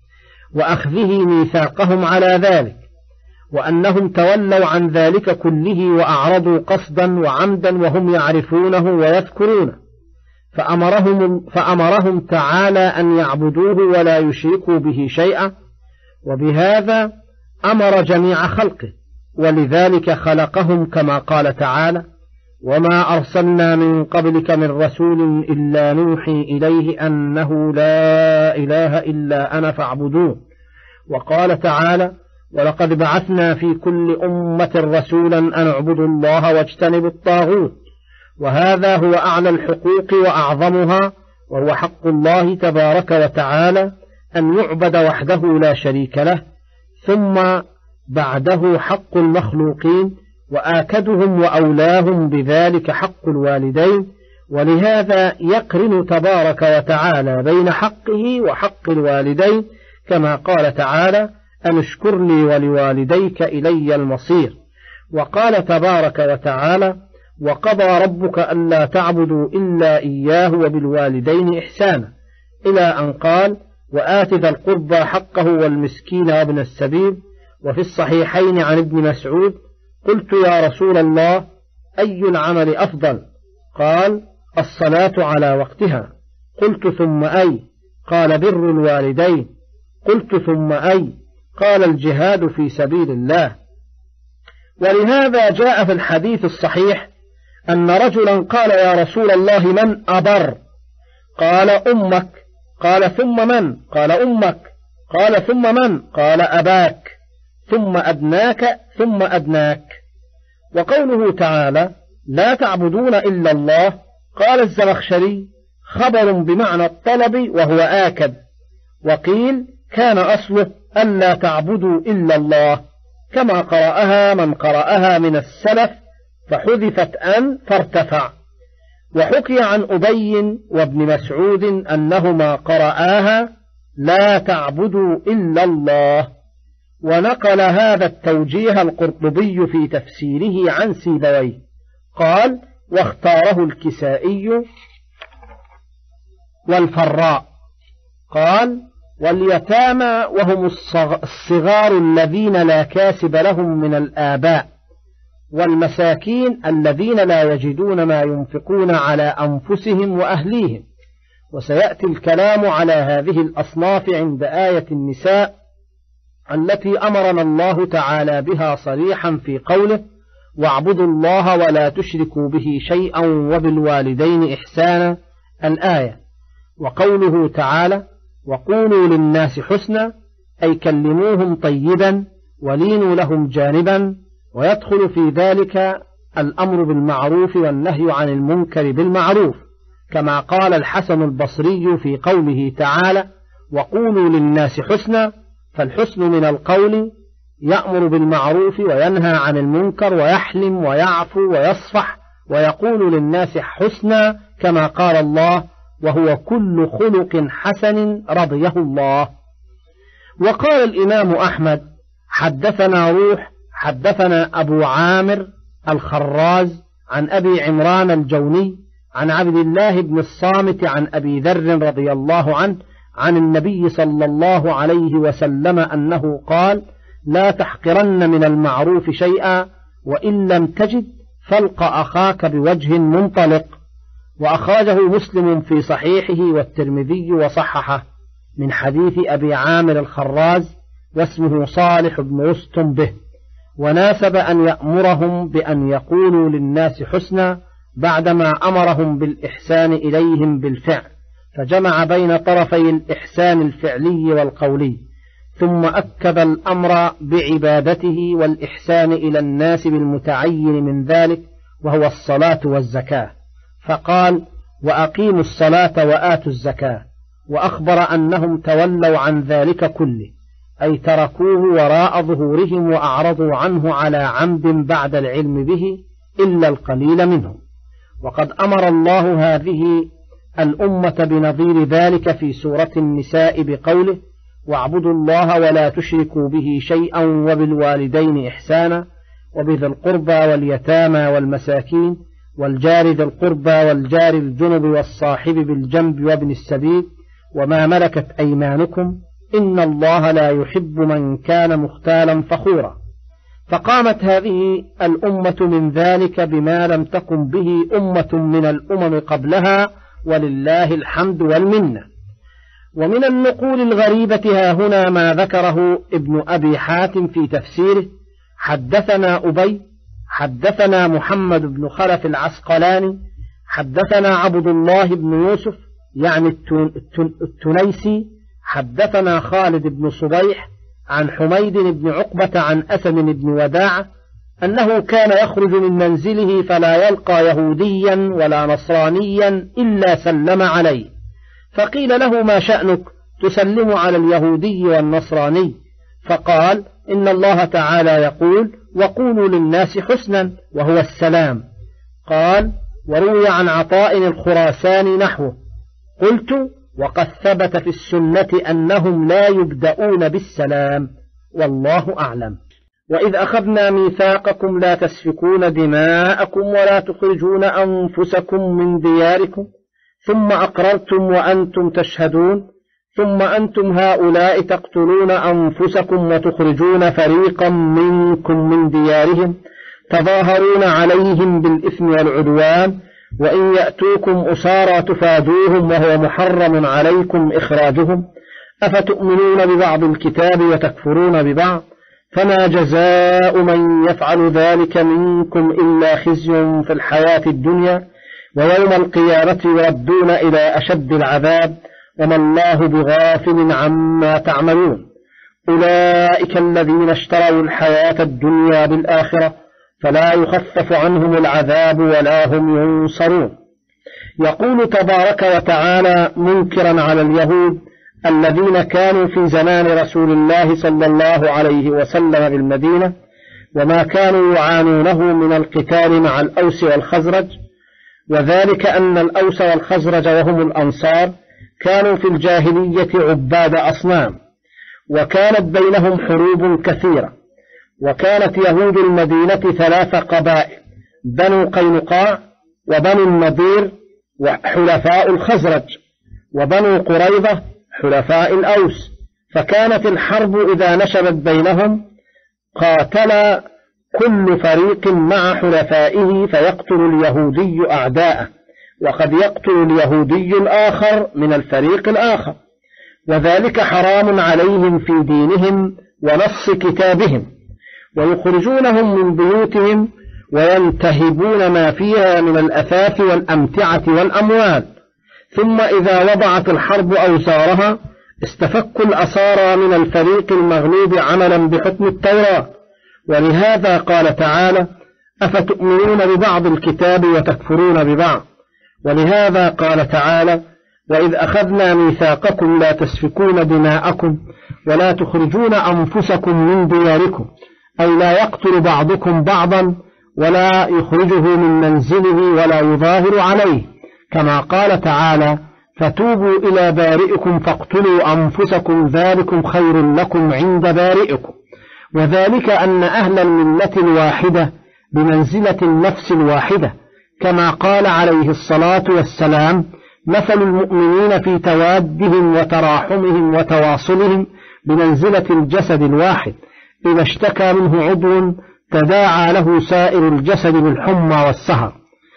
S3: وأخذه ميثاقهم على ذلك، وأنهم تولوا عن ذلك كله وأعرضوا قصدا وعمدا وهم يعرفونه ويذكرونه، فأمرهم, فأمرهم تعالى أن يعبدوه ولا يشركوا به شيئا، وبهذا أمر جميع خلقه، ولذلك خلقهم كما قال تعالى: وما أرسلنا من قبلك من رسول إلا نوحي إليه أنه لا إله إلا أنا فاعبدون. وقال تعالى: ولقد بعثنا في كل أمة رسولا أن اعبدوا الله واجتنبوا الطاغوت. وهذا هو أعلى الحقوق وأعظمها، وهو حق الله تبارك وتعالى أن يعبد وحده لا شريك له، ثم بعده حق المخلوقين، وآكدهم وأولاهم بذلك حق الوالدين. ولهذا يقرن تبارك وتعالى بين حقه وحق الوالدين كما قال تعالى: أن اشكر لي ولوالديك إلي المصير. وقال تبارك وتعالى: وقضى ربك ألا تعبدوا إلا إياه وبالوالدين إحسانا، إلى أن قال: وآت ذا القربى حقه والمسكين وابن السبيل. وفي الصحيحين عن ابن مسعود: قلت يا رسول الله أي العمل أفضل؟ قال: الصلاة على وقتها. قلت ثم أي؟ قال: بر الوالدين. قلت ثم أي؟ قال: الجهاد في سبيل الله. ولهذا جاء في الحديث الصحيح أن رجلا قال: يا رسول الله من أبر؟ قال: أمك. قال: ثم من؟ قال: أمك. قال: ثم من؟ قال: أباك، ثم أدناك، ثم أدناك. وقوله تعالى: لا تعبدون إلا الله، قال الزمخشري: خبر بمعنى الطلب وهو آكد. وقيل: كان أصله ألا تعبدوا إلا الله، كما قرأها من قرأها من السلف، فحذفت أن فارتفع. وحكي عن أبي وابن مسعود أنهما قرآها: لا تعبدوا إلا الله. ونقل هذا التوجيه القرطبي في تفسيره عن سيبويه، قال: واختاره الكسائي والفراء. قال: واليتامى وهم الصغار الذين لا كاسب لهم من الآباء، والمساكين الذين لا يجدون ما ينفقون على أنفسهم وأهليهم. وسيأتي الكلام على هذه الأصناف عند آية النساء التي أمرنا الله تعالى بها صريحا في قوله: واعبدوا الله ولا تشركوا به شيئا وبالوالدين إحسانا، الآية. وقوله تعالى: وقولوا للناس حسنا، أي كلموهم طيبا ولينوا لهم جانبا. ويدخل في ذلك الأمر بالمعروف والنهي عن المنكر بالمعروف، كما قال الحسن البصري في قوله تعالى: وقولوا للناس حسنا. فالحسن من القول يأمر بالمعروف وينهى عن المنكر ويحلم ويعفو ويصفح ويقول للناس حسنا، كما قال الله: وهو كل خلق حسن رضيه الله. وقال الإمام أحمد: حدثنا روح حدثنا أبو عامر الخراز عن أبي عمران الجوني عن عبد الله بن الصامت عن أبي ذر رضي الله عنه عن النبي صلى الله عليه وسلم أنه قال: لا تحقرن من المعروف شيئا، وإن لم تجد فالق أخاك بوجه منطلق. وأخرجه مسلم في صحيحه والترمذي وصححه من حديث أبي عامر الخراز، واسمه صالح بن رستم به. وناسب أن يأمرهم بأن يقولوا للناس حسنا بعدما أمرهم بالإحسان إليهم بالفعل، فجمع بين طرفي الإحسان الفعلي والقولي، ثم أكد الأمر بعبادته والإحسان إلى الناس بالمتعين من ذلك، وهو الصلاة والزكاة، فقال: وأقيموا الصلاة وآتوا الزكاة. وأخبر أنهم تولوا عن ذلك كله، أي تركوه وراء ظهورهم وأعرضوا عنه على عمد بعد العلم به، إلا القليل منهم. وقد أمر الله هذه الأمة بنظير ذلك في سورة النساء بقوله: واعبدوا الله ولا تشركوا به شيئا وبالوالدين إحسانا وبذي القربى واليتامى والمساكين والجار ذي القربى والجار الجنب والصاحب بالجنب وابن السبيل وما ملكت أيمانكم إن الله لا يحب من كان مختالا فخورا. فقامت هذه الأمة من ذلك بما لم تقم به أمة من الأمم قبلها، ولله الحمد والمنة. ومن النقول الغريبة ها هنا ما ذكره ابن أبي حاتم في تفسيره: حدثنا أبي حدثنا محمد بن خلف العسقلاني حدثنا عبد الله بن يوسف يعني التنيسي حدثنا خالد بن صبيح عن حميد بن عقبة عن أسم بن وداعة أنه كان يخرج من منزله فلا يلقى يهوديا ولا نصرانيا إلا سلم عليه، فقيل له: ما شأنك تسلم على اليهودي والنصراني؟ فقال: إن الله تعالى يقول: وقولوا للناس حسنا، وهو السلام. قال: وروي عن عطاء الخراساني نحوه. قلت: وقد ثبت في السنة أنهم لا يبدأون بالسلام، والله أعلم. وإذ أخذنا ميثاقكم لا تسفكون دماءكم ولا تخرجون أنفسكم من دياركم ثم أقررتم وأنتم تشهدون ثم أنتم هؤلاء تقتلون أنفسكم وتخرجون فريقا منكم من ديارهم تظاهرون عليهم بالإثم والعدوان وإن يأتوكم أسارى تفادوهم وهو محرم عليكم إخراجهم أفتؤمنون ببعض الكتاب وتكفرون ببعض فما جزاء من يفعل ذلك منكم إلا خزي في الحياة الدنيا ويوم القيامة يردون إلى أشد العذاب وما الله بغافل عما تعملون أولئك الذين اشتروا الحياة الدنيا بالآخرة فلا يخفف عنهم العذاب ولا هم ينصرون. يقول تبارك وتعالى منكرا على اليهود الذين كانوا في زمان رسول الله صلى الله عليه وسلم بالمدينة وما كانوا يعانونه من القتال مع الأوس والخزرج، وذلك أن الأوس والخزرج وهم الأنصار كانوا في الجاهلية عباد أصنام وكانت بينهم حروب كثيرة، وكانت يهود المدينة ثلاث قبائل: بنو قينقاع وبنو النضير وحلفاء الخزرج، وبنو قريظة حلفاء الأوس. فكانت الحرب إذا نشبت بينهم قاتل كل فريق مع حلفائه فيقتل اليهودي أعداءه، وقد يقتل اليهودي الآخر من الفريق الآخر، وذلك حرام عليهم في دينهم ونص كتابهم، ويخرجونهم من بيوتهم وينتهبون ما فيها من الأثاث والأمتعة والأموال. ثم إذا وضعت الحرب أوزارها استفكوا الأسارى من الفريق المغلوب عملا بحكم التوراة، ولهذا قال تعالى: أفتؤمنون ببعض الكتاب وتكفرون ببعض. ولهذا قال تعالى: وإذ أخذنا ميثاقكم لا تسفكون دماءكم ولا تخرجون أنفسكم من دياركم، أي لا يقتل بعضكم بعضا ولا يخرجه من منزله ولا يظاهر عليه، كما قال تعالى: فتوبوا إلى بارئكم فاقتلوا أنفسكم ذلكم خير لكم عند بارئكم. وذلك أن أهل الملة الواحدة بمنزلة النفس الواحدة، كما قال عليه الصلاة والسلام: مثل المؤمنين في توادهم وتراحمهم وتواصلهم بمنزلة الجسد الواحد، إذا اشتكى منه عضو تداعى له سائر الجسد بالحمى والسهر.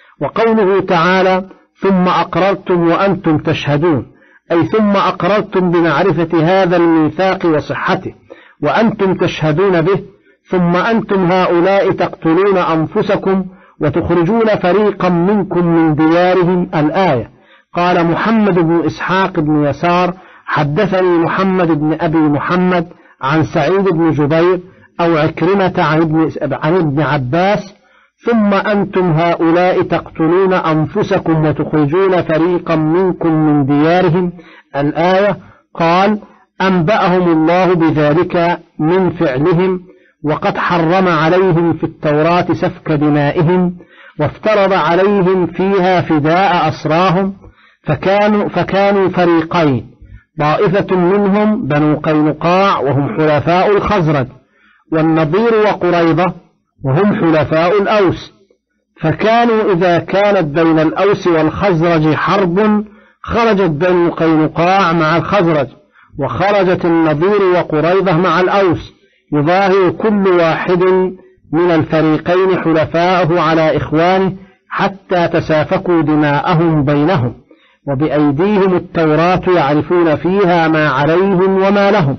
S3: وقوله تعالى: ثم أقررتم وأنتم تشهدون، أي ثم أقررتم بمعرفة هذا الميثاق وصحته وأنتم تشهدون به، ثم أنتم هؤلاء تقتلون أنفسكم وتخرجون فريقا منكم من ديارهم. الآية. قال محمد بن إسحاق بن يسار: حدثني محمد بن أبي محمد عن سعيد بن جبير أو عكرمة عن ابن, عن ابن عباس: ثم أنتم هؤلاء تقتلون أنفسكم وتخرجون فريقا منكم من ديارهم. الآية. قال: أنبأهم الله بذلك من فعلهم، وقد حرم عليهم في التوراة سفك دمائهم، وافترض عليهم فيها فداء أسراهم، فكانوا, فكانوا فريقين: طائفة منهم بنو قينقاع وهم حلفاء الخزرج، والنضير وقريظة وهم حلفاء الأوس. فكانوا إذا كانت بين الأوس والخزرج حرب خرجت بنو قينقاع مع الخزرج، وخرجت النضير وقريظة مع الأوس، يظاهر كل واحد من الفريقين حلفاءه على إخوانه حتى تسافكوا دماءهم بينهم، وبأيديهم التوراة يعرفون فيها ما عليهم وما لهم.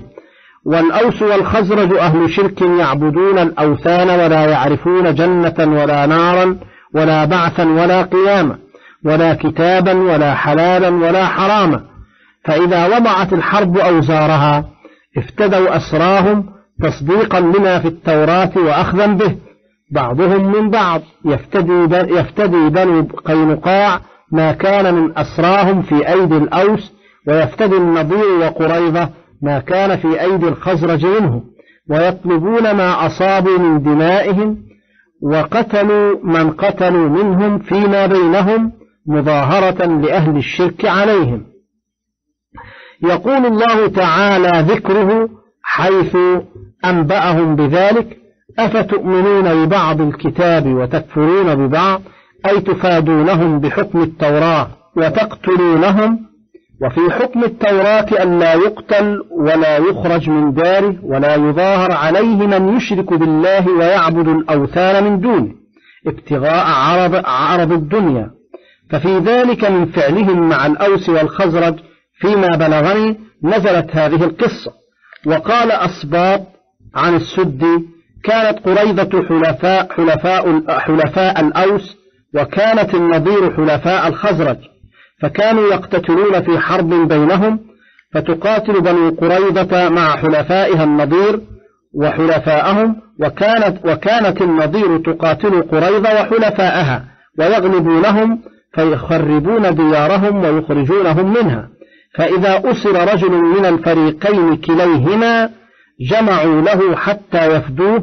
S3: والأوس والخزرج أهل شرك يعبدون الأوثان ولا يعرفون جنة ولا نارا ولا بعثا ولا قيامة ولا كتابا ولا حلالا ولا حراما. فإذا وضعت الحرب أوزارها افتدوا أسراهم تصديقا لما في التوراة وأخذا به، بعضهم من بعض. يفتدي, يفتدي بنو قينقاع ما كان من أسراهم في أيدي الأوس، ويفتدي النضير وقريظة ما كان في أيدي الخزرج منهم، ويطلبون ما أصابوا من دمائهم، وقتلوا من قتلوا منهم فيما بينهم مظاهرة لأهل الشرك عليهم. يقول الله تعالى ذكره حيث أنبأهم بذلك: أفتؤمنون ببعض الكتاب وتكفرون ببعض، أي تفادونهم بحكم التوراة وتقتلونهم. وفي حكم التوراة أن لا يقتل ولا يخرج من داره ولا يظاهر عليه من يشرك بالله ويعبد الأوثان من دونه ابتغاء عرض, عرض الدنيا. ففي ذلك من فعلهم مع الأوس والخزرج فيما بلغني نزلت هذه القصة. وقال أصباط عن السدي: كانت قريظة حلفاء, حلفاء, حلفاء الأوس، وكانت النضير حلفاء الخزرج، فكانوا يقتتلون في حرب بينهم، فتقاتل بنو قريظة مع حلفائها النضير وحلفاءهم، وكانت, وكانت النضير تقاتل قريظة وحلفاءها ويغلبونهم فيخربون ديارهم ويخرجونهم منها. فإذا أسر رجل من الفريقين كليهما جمعوا له حتى يفدوه،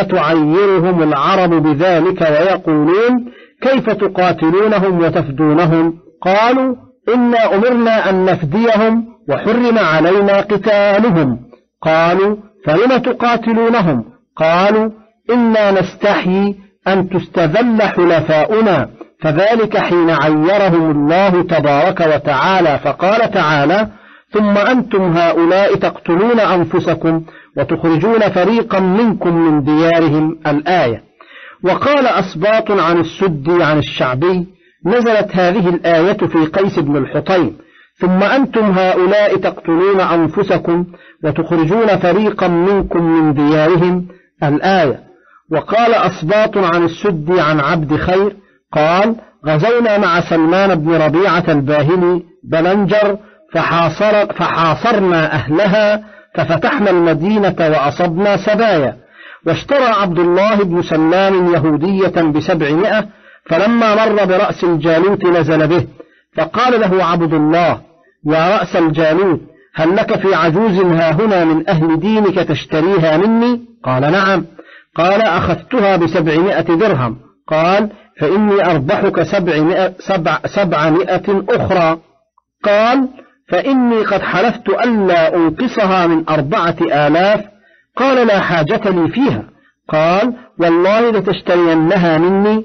S3: فتعيرهم العرب بذلك ويقولون: كيف تقاتلونهم وتفدونهم؟ قالوا: إنا أمرنا أن نفديهم وحرم علينا قتالهم. قالوا: فلم تقاتلونهم؟ قالوا: إنا نستحيي أن تستذل حلفاؤنا. فذلك حين عيرهم الله تبارك وتعالى، فقال تعالى: ثم أنتم هؤلاء تقتلون أنفسكم وتخرجون فريقا منكم من ديارهم، الآية. وقال أصباط عن السدي عن الشعبي: نزلت هذه الآية في قيس بن الحطيم: ثم أنتم هؤلاء تقتلون أنفسكم وتخرجون فريقا منكم من ديارهم، الآية. وقال أصباط عن السدي عن عبد خير قال: غزونا مع سلمان بن ربيعة الباهلي بلنجر فحاصر فحاصرنا أهلها ففتحنا المدينة وأصبنا سبايا. واشترى عبد الله بن سلام يهودية بسبعمائة، فلما مر برأس الجالوت نزل به، فقال له عبد الله: يا رأس الجالوت، هل لك في عجوز هاهنا من أهل دينك تشتريها مني؟ قال: نعم. قال: أخذتها بسبعمائة درهم. قال: فإني أربحك سبعمائة, سبع سبعمائة أخرى. قال: فإني قد حلفت ألا أنقصها من أربعة آلاف. قال: لا حاجة لي فيها. قال: والله لتشترينها مني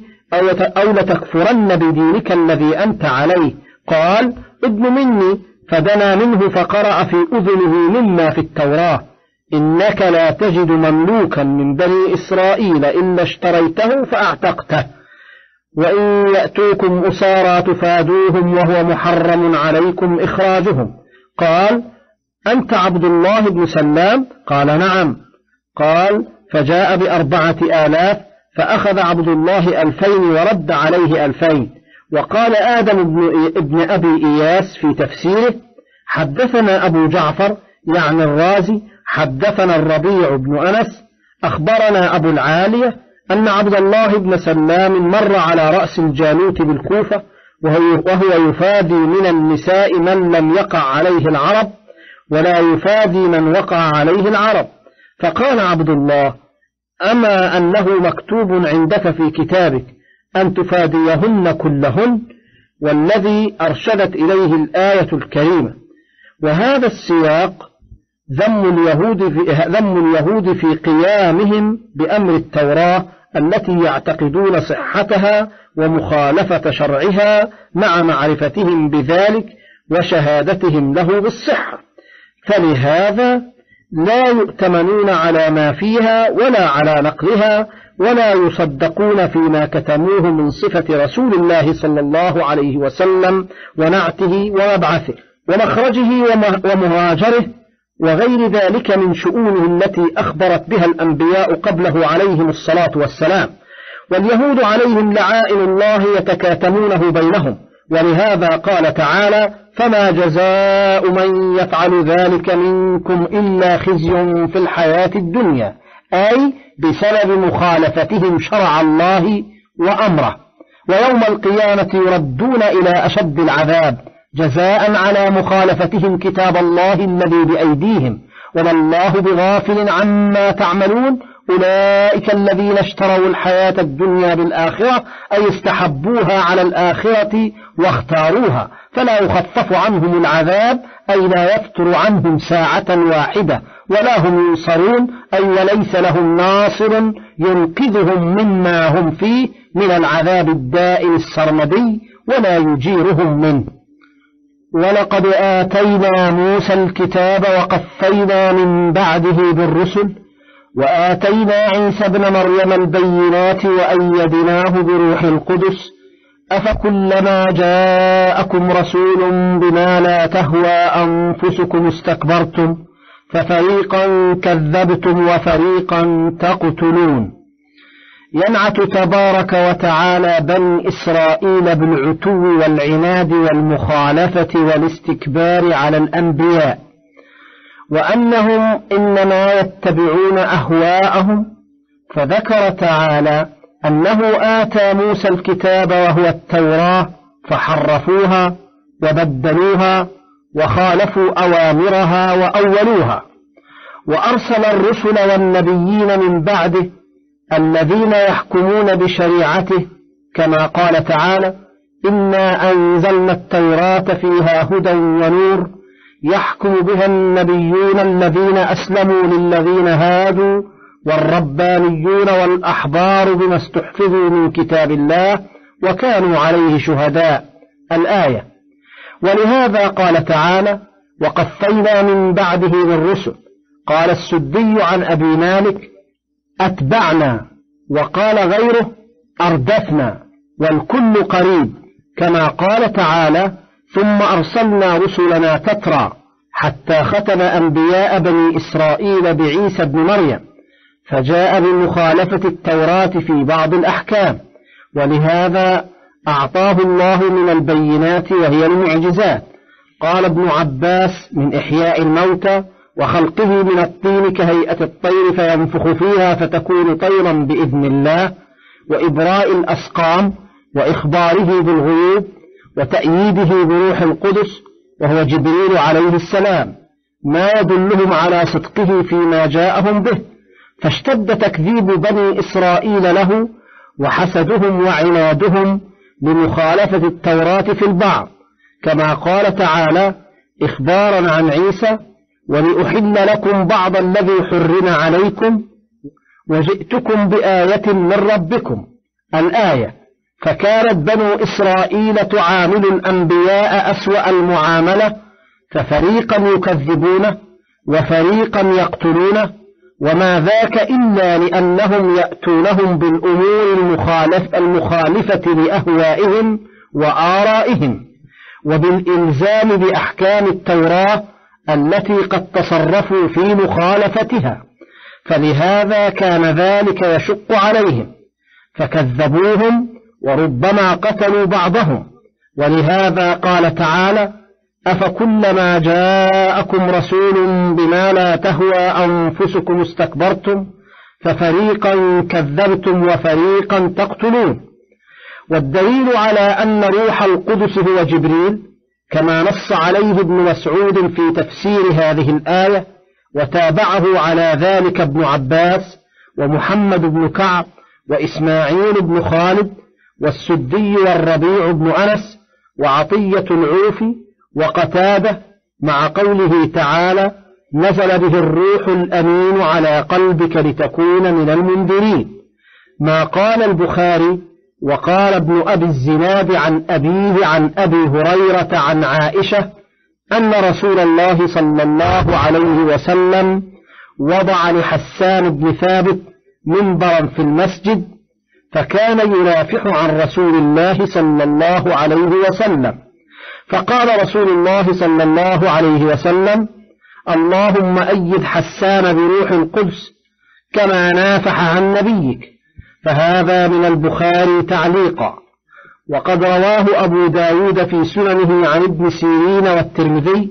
S3: أو لتكفرن بدينك الذي أنت عليه. قال: ادن مني. فدنا منه فقرأ في أذنه مما في التوراة: إنك لا تجد مملوكا من بني إسرائيل إلا اشتريته فأعتقته، وإن يأتوكم أسارى تفادوهم وهو محرم عليكم إخراجهم. قال: أنت عبد الله بن سلام؟ قال: نعم. قال: فجاء بأربعة آلاف، فأخذ عبد الله ألفين ورد عليه ألفين. وقال آدم بن أبي إياس في تفسيره: حدثنا أبو جعفر يعني الرازي حدثنا الربيع بن أنس أخبرنا أبو العالية أن عبد الله بن سلام مر على رأس الجالوت بالكوفة وهو يفادي من النساء من لم يقع عليه العرب ولا يفادي من وقع عليه العرب. فقال عبد الله: أما أنه مكتوب عندك في كتابك أن تفاديهن كلهن؟ والذي أرشدت إليه الآية الكريمة. وهذا السياق ذم اليهود في, ذم اليهود في قيامهم بأمر التوراة التي يعتقدون صحتها ومخالفة شرعها مع معرفتهم بذلك وشهادتهم له بالصحة، فلهذا لا يؤتمنون على ما فيها ولا على نقلها، ولا يصدقون فيما كتموه من صفة رسول الله صلى الله عليه وسلم ونعته ومبعثه ومخرجه ومهاجره وغير ذلك من شؤونه التي أخبرت بها الأنبياء قبله عليهم الصلاة والسلام. واليهود عليهم لعائن الله يتكاتمونه بينهم، ولهذا قال تعالى: فما جزاء من يفعل ذلك منكم إلا خزي في الحياة الدنيا، أي بسبب مخالفتهم شرع الله وأمره، ويوم القيامة يردون إلى أشد العذاب جزاء على مخالفتهم كتاب الله الذي بأيديهم، وما الله بغافل عما تعملون، أولئك الذين اشتروا الحياة الدنيا بالآخرة أي استحبوها على الآخرة واختاروها، فلا يخفف عنهم العذاب أي لا يفتر عنهم ساعة واحدة، ولا هم ينصرون أي وليس لهم ناصر ينقذهم مما هم فيه من العذاب الدائم السرمدي ولا يجيرهم منه. ولقد آتينا موسى الكتاب وقفينا من بعده بالرسل وآتينا عيسى ابن مريم البينات وأيدناه بروح القدس أفكلما جاءكم رسول بما لا تهوى أنفسكم استكبرتم ففريقا كذبتم وفريقا تقتلون. ينعت تبارك وتعالى بني إسرائيل بالعتو والعناد والمخالفة والاستكبار على الأنبياء، وأنهم إنما يتبعون أهواءهم، فذكر تعالى أنه آتى موسى الكتاب وهو التوراة فحرفوها وبدلوها وخالفوا أوامرها وأولوها، وأرسل الرسل والنبيين من بعده الذين يحكمون بشريعته، كما قال تعالى إنا أنزلنا التوراة فيها هدى ونور يحكم بها النبيون الذين أسلموا للذين هادوا والربانيون والأحبار بما استحفظوا من كتاب الله وكانوا عليه شهداء. الآية. ولهذا قال تعالى وقفينا من بعده بالرسل. قال السدي عن أبي مالك أتبعنا، وقال غيره أردفنا، والكل قريب، كما قال تعالى ثم أرسلنا رسلنا تترى حتى ختم أنبياء بني إسرائيل بعيسى ابن مريم، فجاء بمخالفة التوراة في بعض الأحكام، ولهذا أعطاه الله من البينات وهي المعجزات. قال ابن عباس من إحياء الموتى وخلقه من الطين كهيئة الطير فينفخ فيها فتكون طيرا بإذن الله، وإبراء الأسقام، وإخباره بالغيوب، وتأييده بروح القدس وهو جبريل عليه السلام، ما يدلهم على صدقه فيما جاءهم به، فاشتد تكذيب بني إسرائيل له وحسدهم وعنادهم لمخالفة التوراة في البعض، كما قال تعالى إخبارا عن عيسى ولأحل لكم بعض الذي حرم عليكم وجئتكم بآية من ربكم. الآية. فكانت بنو إسرائيل تعامل الأنبياء أسوأ المعاملة، ففريقا يكذبونه وفريقا يقتلونه، وما ذاك إلا لأنهم يأتونهم بالأمور المخالف المخالفة لأهوائهم وآرائهم، وبالإلزام بأحكام التوراة التي قد تصرفوا في مخالفتها، فلهذا كان ذلك يشق عليهم فكذبوهم وربما قتلوا بعضهم. ولهذا قال تعالى أفكلما جاءكم رسول بما لا تهوى أنفسكم استكبرتم ففريقا كذبتم وفريقا تقتلون. والدليل على أن روح القدس هو جبريل كما نص عليه ابن مسعود في تفسير هذه الآية، وتابعه على ذلك ابن عباس ومحمد بن كعب وإسماعيل بن خالد والسدي والربيع بن أنس وعطية العوفي وقتادة، مع قوله تعالى نزل به الروح الأمين على قلبك لتكون من المنذرين، ما قال البخاري وقال ابن أبي الزناد عن أبيه عن أبي هريرة عن عائشة أن رسول الله صلى الله عليه وسلم وضع لحسان بن ثابت منبرا في المسجد، فكان ينافح عن رسول الله صلى الله عليه وسلم، فقال رسول الله صلى الله عليه وسلم اللهم أيد حسان بروح القدس كما نافح عن نبيك. فهذا من البخاري تعليقا. وقد رواه أبو داود في سننه عن ابن سيرين والترمذي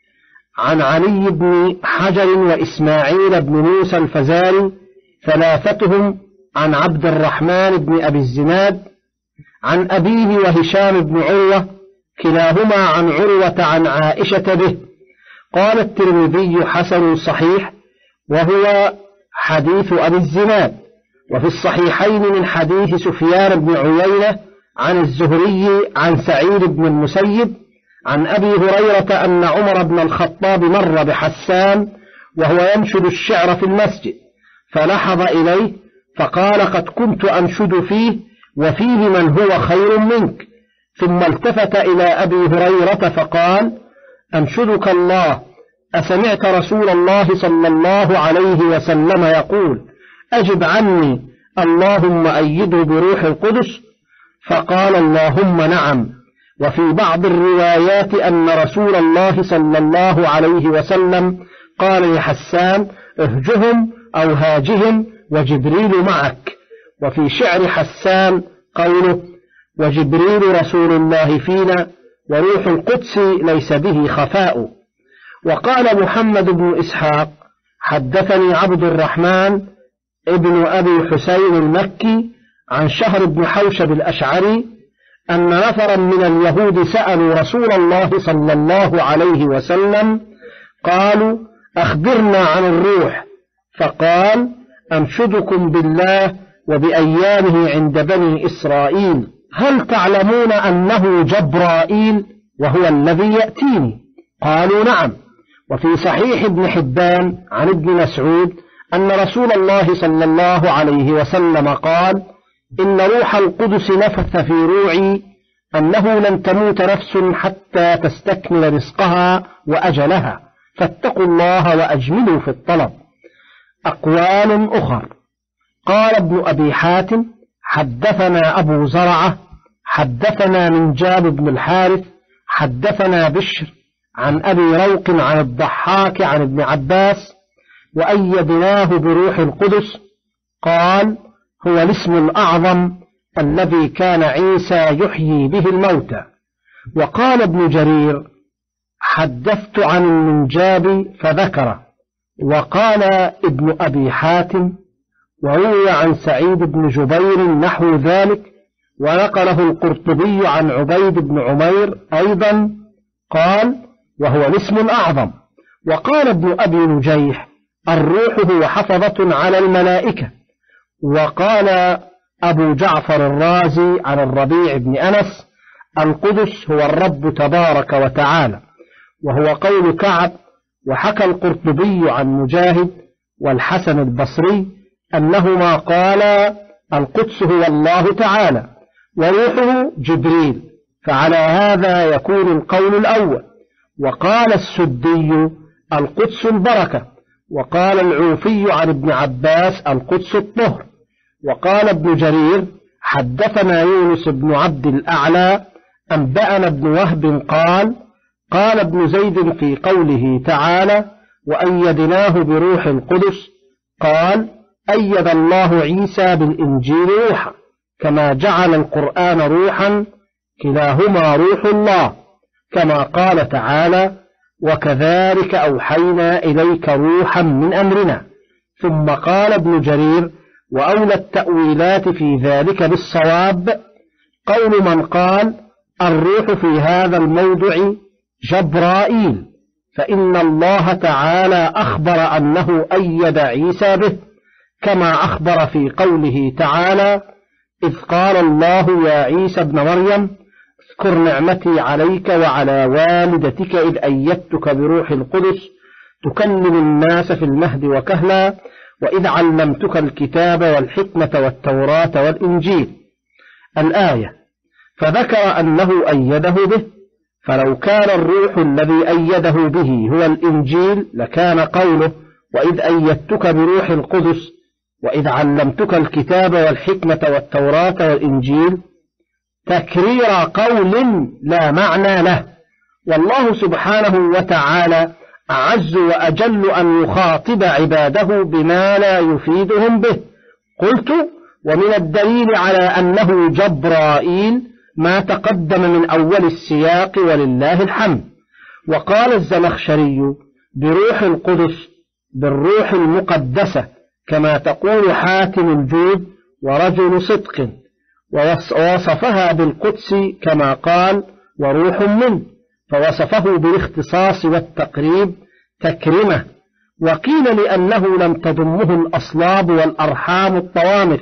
S3: عن علي بن حجر وإسماعيل بن موسى الفزاري ثلاثتهم عن عبد الرحمن بن أبي الزناد عن أبيه وهشام بن عروة كلاهما عن عروة عن عائشة به. قال الترمذي حسن صحيح، وهو حديث أبي الزناد. وفي الصحيحين من حديث سفيان بن عيينة عن الزهري عن سعيد بن المسيب عن أبي هريرة أن عمر بن الخطاب مر بحسان وهو ينشد الشعر في المسجد، فلحظ إليه فقال: قد كنت أنشد فيه وفيه من هو خير منك. ثم التفت إلى أبي هريرة فقال: أنشدك الله، أسمعت رسول الله صلى الله عليه وسلم يقول: أجب عني اللهم أيده بروح القدس؟ فقال: اللهم نعم. وفي بعض الروايات أن رسول الله صلى الله عليه وسلم قال لحسان: اهجهم أو هاجهم وجبريل معك. وفي شعر حسان قوله: وجبريل رسول الله فينا وروح القدس ليس به خفاء. وقال محمد بن إسحاق: حدثني عبد الرحمن ابن أبي حسين المكي عن شهر بن حوشب الأشعري أن نفرا من اليهود سألوا رسول الله صلى الله عليه وسلم قالوا: أخبرنا عن الروح. فقال: أنشدكم بالله وبأيامه عند بني إسرائيل، هل تعلمون أنه جبرائيل وهو الذي يأتيني؟ قالوا: نعم. وفي صحيح ابن حبان عن ابن مسعود أن رسول الله صلى الله عليه وسلم قال: إن روح القدس نفث في روعي أنه لن تموت نفس حتى تستكمل رزقها وأجلها، فاتقوا الله وأجملوا في الطلب. أقوال أخر. قال ابن أبي حاتم: حدثنا أبو زرعة حدثنا من جاب بن الحارث حدثنا بشر عن أبي روق عن الضحاك عن ابن عباس وأيدناه بروح القدس. قال: هو الاسم الأعظم الذي كان عيسى يحيي به الموتى. وقال ابن جرير: حدثت عن المنجاب فذكره. وقال ابن أبي حاتم: وروي عن سعيد بن جبير نحو ذلك، ونقله القرطبي عن عبيد بن عمير أيضا قال: وهو الاسم الأعظم. وقال ابن أبي نجيح: الروح هو حفظة على الملائكة. وقال أبو جعفر الرازي عن الربيع بن أنس: القدس هو الرب تبارك وتعالى، وهو قول كعب. وحكى القرطبي عن مجاهد والحسن البصري أنهما قالا: القدس هو الله تعالى وروحه جبريل، فعلى هذا يكون القول الأول. وقال السدي: القدس البركة. وقال العوفي عن ابن عباس: القدس الطهر. وقال ابن جرير: حدثنا يونس بن عبد الأعلى أنبأنا ابن وهب قال: قال ابن زيد في قوله تعالى: وأيدناه بروح القدس، قال: أيد الله عيسى بالإنجيل روحا، كما جعل القرآن روحا، كلاهما روح الله، كما قال تعالى: وكذلك أوحينا إليك روحا من أمرنا. ثم قال ابن جرير: وأولى التأويلات في ذلك بالصواب قول من قال: الروح في هذا الموضع جبرائيل، فإن الله تعالى أخبر أنه أيد عيسى به، كما أخبر في قوله تعالى: إذ قال الله يا عيسى ابن مريم اذكر نعمتي عليك وعلى والدتك إذ أيدتك بروح القدس تكلم الناس في المهد وكهلا وإذ علمتك الكتاب والحكمة والتوراة والإنجيل. الآية. فذكر أنه أيده به، فلو كان الروح الذي أيده به هو الإنجيل لكان قوله: وإذ أيدتك بروح القدس وإذ علمتك الكتاب والحكمة والتوراة والإنجيل تكرير قول لا معنى له. والله سبحانه وتعالى أعز وأجل أن يخاطب عباده بما لا يفيدهم به. قلت: ومن الدليل على أنه جبرائيل ما تقدم من أول السياق ولله الحمد. وقال الزمخشري: بروح القدس بالروح المقدسة، كما تقول حاتم الجود ورجل صدق، ووصفها بالقدس كما قال: وروح منه، فوصفه بالاختصاص والتقريب تكرمة. وقيل لأنه لم تضمه الأصلاب والأرحام الطوامث،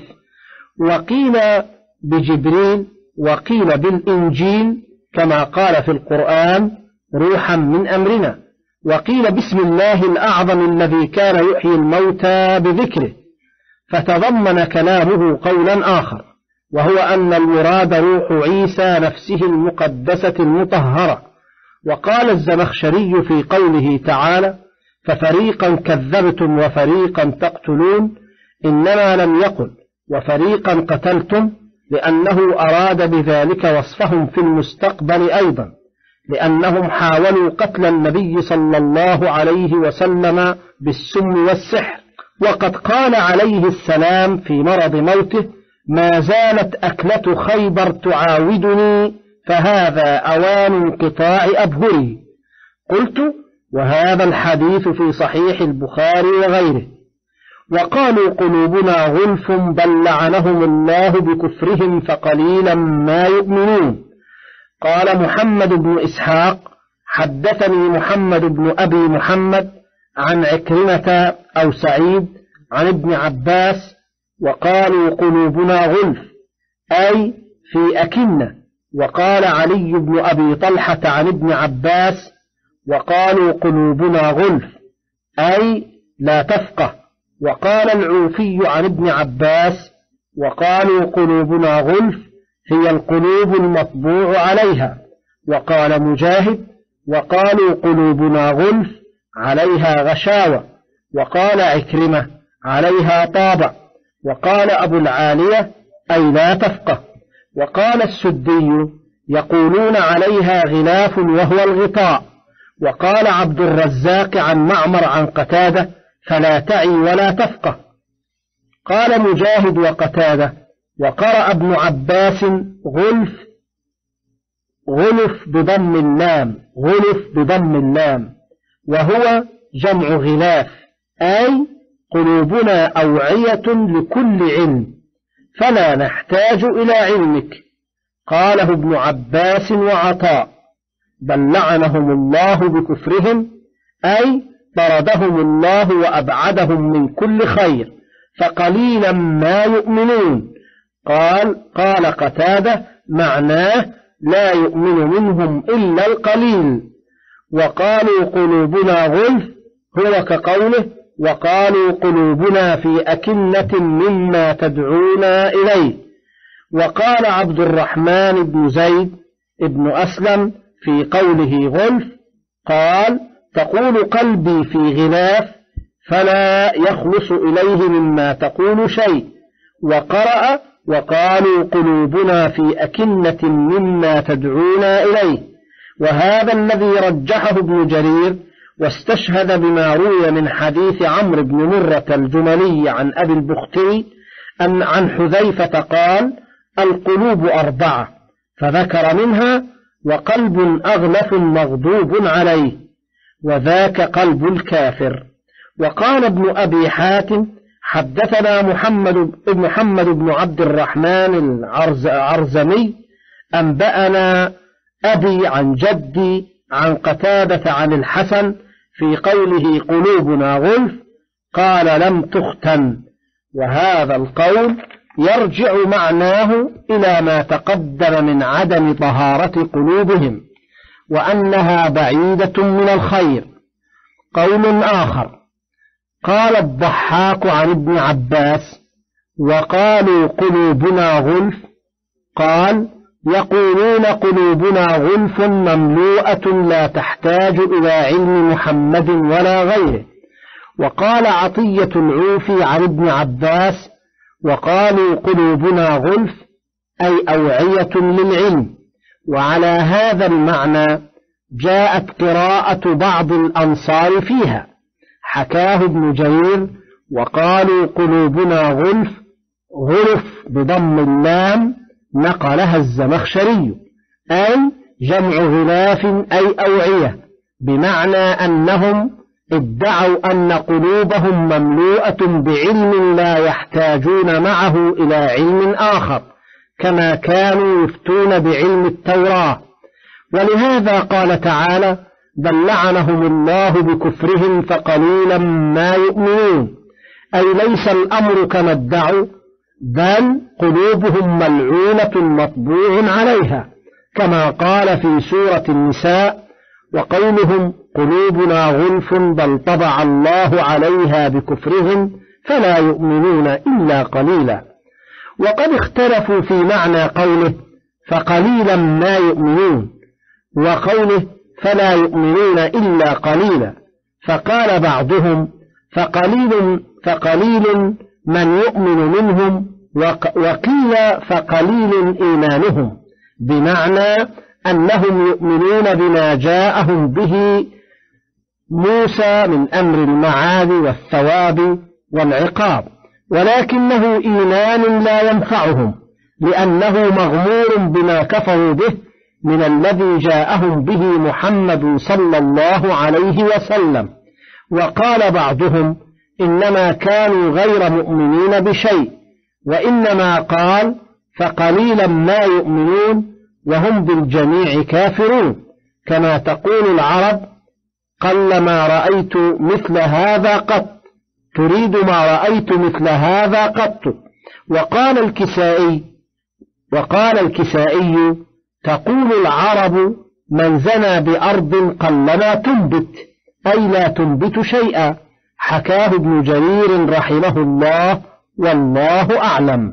S3: وقيل بجبريل، وقيل بالإنجيل كما قال في القرآن روحا من أمرنا، وقيل بسم الله الأعظم الذي كان يحيي الموتى بذكره، فتضمن كلامه قولا آخر، وهو أن المراد روح عيسى نفسه المقدسة المطهرة. وقال الزمخشري في قوله تعالى ففريقا كذبتم وفريقا تقتلون، إنما لم يقل وفريقا قتلتم، لأنه أراد بذلك وصفهم في المستقبل أيضا، لأنهم حاولوا قتل النبي صلى الله عليه وسلم بالسم والسحر. وقد قال عليه السلام في مرض موته ما زالت أكلة خيبر تعاودني، فهذا أوان انقطاع أبهري. قلت وهذا الحديث في صحيح البخاري وغيره. وقالوا قلوبنا غلف بل لعنهم الله بكفرهم فقليلا ما يؤمنون. قال محمد بن إسحاق حدثني محمد بن أبي محمد عن عكرمة أو سعيد عن ابن عباس وقالوا قلوبنا غلف أي في أكنة. وقال علي بن أبي طلحة عن ابن عباس وقالوا قلوبنا غلف أي لا تفقه. وقال العوفي عن ابن عباس وقالوا قلوبنا غلف هي القلوب المطبوع عليها. وقال مجاهد وقالوا قلوبنا غلف عليها غشاوة. وقال عكرمة عليها طابع. وقال أبو العالية أي لا تفقه. وقال السدي يقولون عليها غلاف وهو الغطاء. وقال عبد الرزاق عن معمر عن قتادة فلا تعي ولا تفقه. قال مجاهد وقتادة وقرأ ابن عباس غلف غلف بضم اللام غلف بضم اللام وهو جمع غلاف أي قلوبنا أوعية لكل علم فلا نحتاج إلى علمك. قاله ابن عباس وعطاء بل لعنهم الله بكفرهم أي طردهم الله وأبعدهم من كل خير فقليلا ما يؤمنون. قال قال قتادة معناه لا يؤمن منهم إلا القليل. وقالوا قلوبنا غلف هو كقوله وقالوا قلوبنا في أكنة مما تدعونا إليه. وقال عبد الرحمن بن زيد ابن أسلم في قوله غلف قال تقول قلبي في غلاف فلا يخلص إليه مما تقول شيء. وقرأ وقالوا قلوبنا في أكنة مما تدعونا إليه. وهذا الذي رجحه ابن جرير واستشهد بما روي من حديث عمرو بن مرة الجملي عن أبي البختري أن عن حذيفة قال القلوب أربعة فذكر منها وقلب أغلف مغضوب عليه وذاك قلب الكافر. وقال ابن أبي حاتم حدثنا محمد محمد بن عبد الرحمن العرزمي أنبأنا أبي عن جدي عن قتادة عن الحسن في قوله قلوبنا غلف قال لم تختن. وهذا القول يرجع معناه إلى ما تقدم من عدم طهارة قلوبهم وأنها بعيدة من الخير. قول آخر قال الضحاك عن ابن عباس وقالوا قلوبنا غلف قال يقولون قلوبنا غلف مملوءة لا تحتاج إلى علم محمد ولا غيره. وقال عطية العوفي عن ابن عباس وقالوا قلوبنا غلف أي أوعية للعلم. وعلى هذا المعنى جاءت قراءة بعض الأنصار فيها حكاه ابن جرير وقالوا قلوبنا غلف غلف بضم اللام نقلها الزمخشري أي جمع غلاف أي أوعية بمعنى أنهم ادعوا أن قلوبهم مملوءة بعلم لا يحتاجون معه إلى علم آخر كما كانوا يفتون بعلم التوراة. ولهذا قال تعالى بل لعنهم الله بكفرهم فقليلا ما يؤمنون، أي ليس الأمر كما ادعوا، بل قلوبهم ملعونة مطبوع عليها، كما قال في سورة النساء: وقولهم قلوبنا غلف بل طبع الله عليها بكفرهم فلا يؤمنون إلا قليلا. وقد اختلفوا في معنى قوله فقليلا ما يؤمنون وقوله فلا يؤمنون إلا قليلا، فقال بعضهم فقليل فقليل من يؤمن منهم، وقيل فقليل إيمانهم، بمعنى أنهم يؤمنون بما جاءهم به موسى من أمر المعاد والثواب والعقاب، ولكنه إيمان لا ينفعهم لأنه مغمور بما كفروا به من الذي جاءهم به محمد صلى الله عليه وسلم. وقال بعضهم إنما كانوا غير مؤمنين بشيء، وإنما قال فقليلا ما يؤمنون وهم بالجميع كافرون، كما تقول العرب قلما رأيت مثل هذا قط، تريد ما رأيت مثل هذا قط. وقال الكسائي وقال الكسائي تقول العرب من زنى بأرض قلما تنبت، أي لا تنبت شيئا، حكاه ابن جرير رحمه الله، والله أعلم.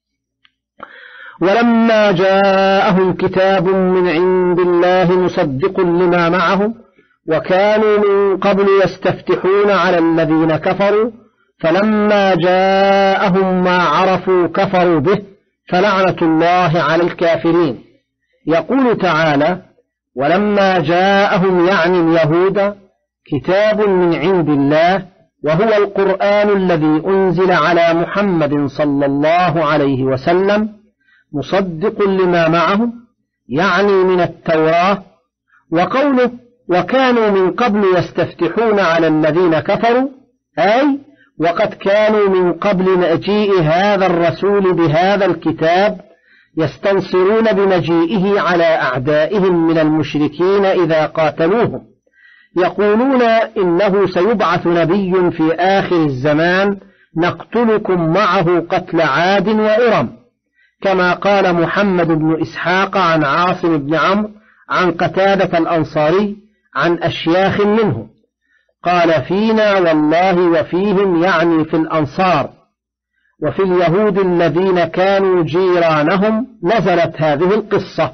S3: ولما جاءهم كتاب من عند الله مصدق لما معهم وكانوا من قبل يستفتحون على الذين كفروا فلما جاءهم ما عرفوا كفروا به فلعنة الله على الكافرين. يقول تعالى ولما جاءهم يعني اليهود كتاب من عند الله وهو القرآن الذي أنزل على محمد صلى الله عليه وسلم مصدق لما معهم يعني من التوراة. وقوله وكانوا من قبل يستفتحون على الذين كفروا أي وقد كانوا من قبل مجيء هذا الرسول بهذا الكتاب يستنصرون بمجيئه على أعدائهم من المشركين إذا قاتلوهم، يقولون إنه سيبعث نبي في آخر الزمان نقتلكم معه قتل عاد وإرم، كما قال محمد بن إسحاق عن عاصم بن عمرو عن قتادة الأنصاري عن أشياخ منهم قال فينا والله وفيهم يعني في الأنصار وفي اليهود الذين كانوا جيرانهم نزلت هذه القصة،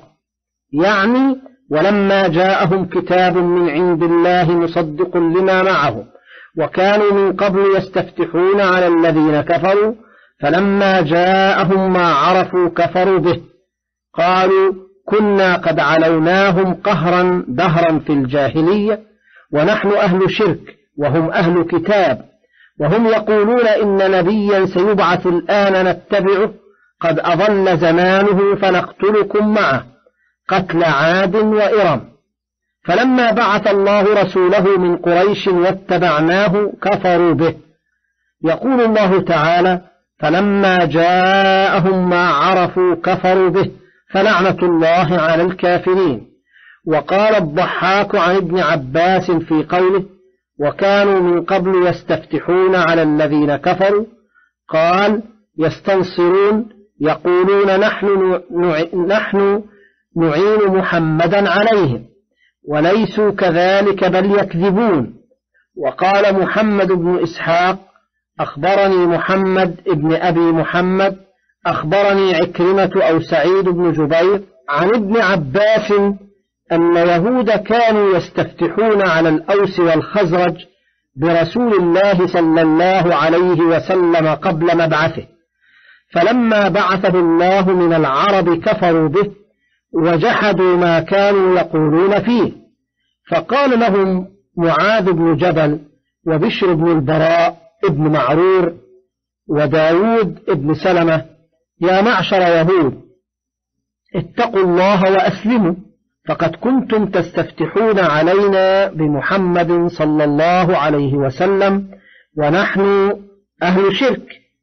S3: يعني ولما جاءهم كتاب من عند الله مصدق لما معهم وكانوا من قبل يستفتحون على الذين كفروا فلما جاءهم ما عرفوا كفروا به، قالوا كنا قد علوناهم قهرا دهرا في الجاهلية ونحن أهل شرك وهم أهل كتاب، وهم يقولون إن نبيا سيبعث الآن نتبعه قد أضل زمانه فنقتلكم معه قتل عاد وإرم. فلما بعث الله رسوله من قريش واتبعناه كفروا به. يقول الله تعالى فلما جاءهم ما عرفوا كفروا به فلعنة الله على الكافرين. وقال الضحاك عن ابن عباس في قوله وكانوا من قبل يستفتحون على الذين كفروا قال يستنصرون يقولون نحن, نحن نعين محمدا عليهم وليسوا كذلك بل يكذبون. وقال محمد بن إسحاق أخبرني محمد ابن أبي محمد أخبرني عكرمة أو سعيد بن جبير عن ابن عباس أن يهود كانوا يستفتحون على الأوس والخزرج برسول الله صلى الله عليه وسلم قبل مبعثه، فلما بعثه الله من العرب كفروا به وجحدوا ما كانوا يقولون فيه، فقال لهم معاذ بن جبل وبشر بن البراء ابن معرور وداود ابن سلمة يا معشر يهود اتقوا الله وأسلموا فقد كنتم تستفتحون علينا بمحمد صلى الله عليه وسلم ونحن أهل شرك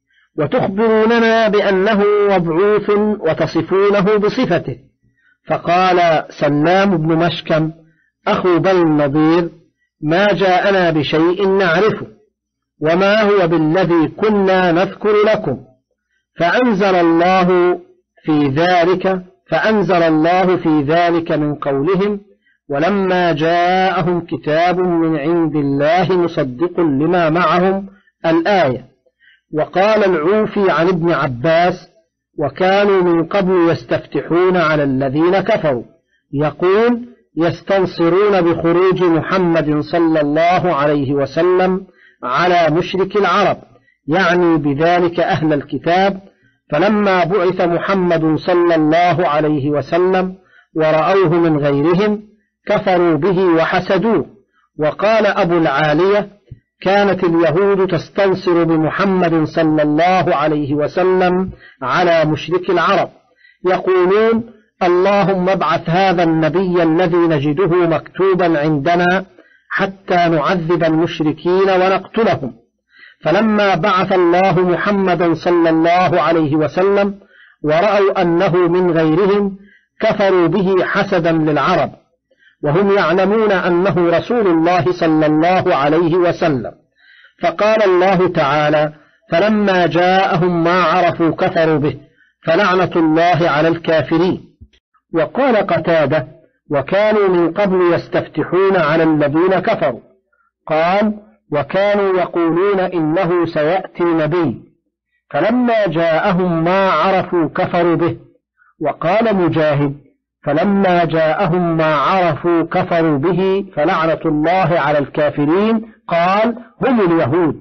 S3: وتخبروننا بأنه مبعوث وتصفونه بصفته. فقال سلام بن مشكم أخو بني النضير ما جاءنا بشيء نعرفه وما هو بالذي كنا نذكر لكم فأنزل الله في ذلك فأنزل الله في ذلك من قولهم ولما جاءهم كتاب من عند الله مصدق لما معهم الآية. وقال العوفي عن ابن عباس وكانوا من قبل يستفتحون على الذين كفروا يقول يستنصرون بخروج محمد صلى الله عليه وسلم على مشرك العرب يعني بذلك أهل الكتاب فلما بعث محمد صلى الله عليه وسلم ورأوه من غيرهم كفروا به وحسدوه. وقال أبو العالية كانت اليهود تستنصر بمحمد صلى الله عليه وسلم على مشرك العرب يقولون اللهم ابعث هذا النبي الذي نجده مكتوبا عندنا حتى نعذب المشركين ونقتلهم. فلما بعث الله محمدا صلى الله عليه وسلم ورأوا أنه من غيرهم كفروا به حسدا للعرب وهم يعلمون أنه رسول الله صلى الله عليه وسلم. فقال الله تعالى فلما جاءهم ما عرفوا كفروا به فلعنة الله على الكافرين. وقال قتادة وكانوا من قبل يستفتحون على الذين كفروا قال وكانوا يقولون إنه سيأتي نبي فلما جاءهم ما عرفوا كفروا به. وقال مجاهد فلما جاءهم ما عرفوا كفروا به فلعنة الله على الكافرين قال هم اليهود.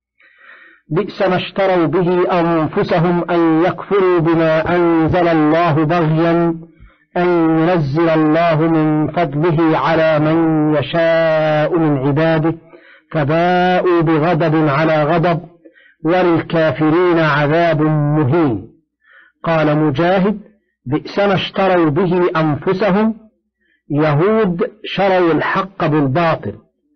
S3: بئس ما اشتروا به أنفسهم أن يكفروا بما أنزل الله بغيا أن ينزل الله من فضله على من يشاء من عباده فباءوا بغضب على غضب وللكافرين عذاب مهين. قال مجاهد بئس ما اشتروا به أنفسهم يهود شروا الحق بالباطل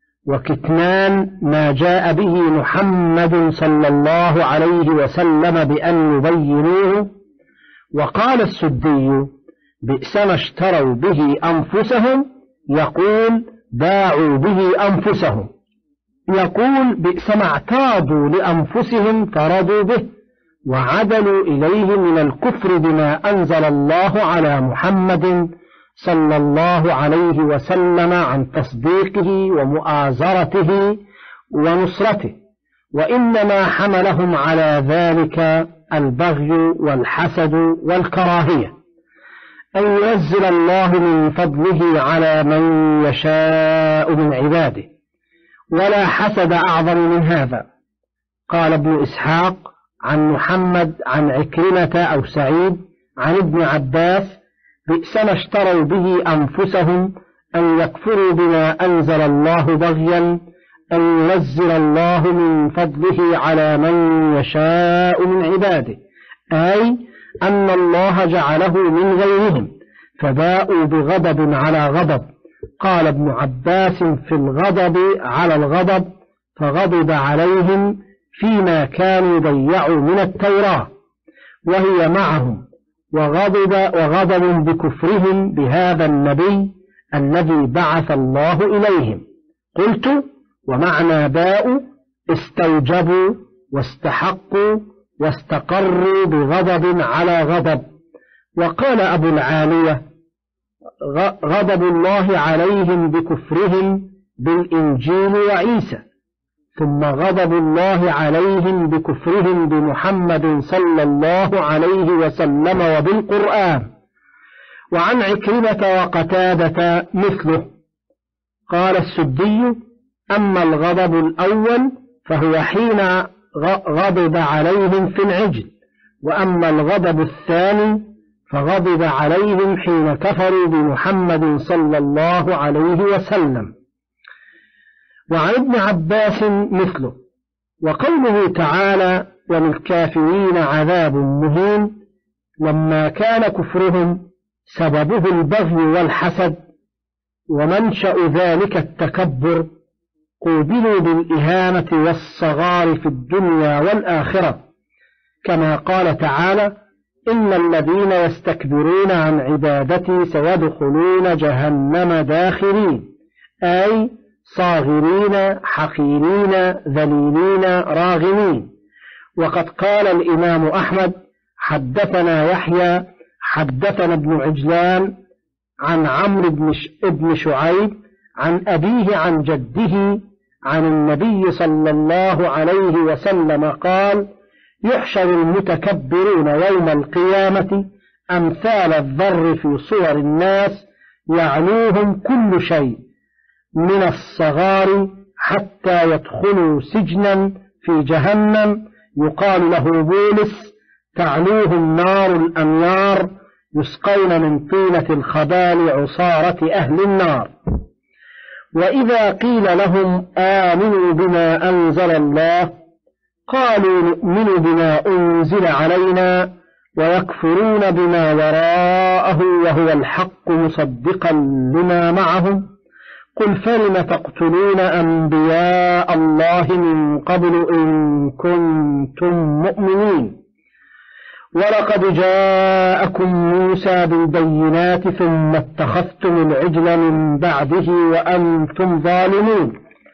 S3: وكتمان ما جاء به محمد صلى الله عليه وسلم بأن يبينوه. وقال السدي بئس ما اشتروا به أنفسهم يقول باعوا به أنفسهم يقول بئس ما اعتاضوا لأنفسهم فرضوا به وعدلوا إليه من الكفر بما أنزل الله على محمد صلى الله عليه وسلم عن تصديقه ومؤازرته ونصرته. وإنما حملهم على ذلك البغي والحسد والكراهية أن ينزل الله من فضله على من يشاء من عباده ولا حسد أعظم من هذا. قال ابن إسحاق عن محمد عن عكرمة أو سعيد عن ابن عباس بئس ما اشتروا به أنفسهم أن يكفروا بما أنزل الله بغيا أن ينزل الله من فضله على من يشاء من عباده أي أن الله جعله من غيرهم فباءوا بغضب على غضب. قال ابن عباس في الغضب على الغضب فغضب عليهم فيما كانوا ضيعوا من التوراة وهي معهم وغضب وغضب بكفرهم بهذا النبي الذي بعث الله إليهم. قلت ومعنى باء استوجبوا واستحقوا واستقروا بغضب على غضب. وقال أبو العالية غضب الله عليهم بكفرهم بالإنجيل وعيسى ثم غضب الله عليهم بكفرهم بمحمد صلى الله عليه وسلم وبالقرآن. وعن عكرمة وقتادة مثله. قال السدي أما الغضب الأول فهو حين غضب عليهم في العجل وأما الغضب الثاني فغضب عليهم حين كفروا بمحمد صلى الله عليه وسلم. وعن ابن عباس مثله. وقوله تعالى وللكافرين عذاب مهين لما كان كفرهم سببه البغي والحسد ومنشأ ذلك التكبر قوبلوا بالإهانة والصغار في الدنيا والآخرة كما قال تعالى إن الذين يستكبرون عن عبادتي سيدخلون جهنم داخرين أي صاغرين حقيرين ذليلين راغمين. وقد قال الإمام أحمد: حدثنا يحيى حدثنا ابن عجلان عن عمرو بن شعيب عن أبيه عن جده عن النبي صلى الله عليه وسلم قال: يحشر المتكبرون يوم القيامة أمثال الذر في صور الناس، يعنوهم كل شيء من الصغار حتى يدخلوا سجنا في جهنم يقال له بولس، تعلوهم نار الأنيار، يسقون من طينة الخبال عصارة أهل النار. وإذا قيل لهم آمنوا بما أنزل الله قالوا نؤمن بما أنزل علينا ويكفرون بما وراءه وهو الحق مصدقا لما معهم. قل فلم تقتلون أنبياء الله من قبل إن كنتم مؤمنين؟ ولقد جاءكم موسى بالبينات ثم اتخذتم العجل من بعده وأنتم ظالمون.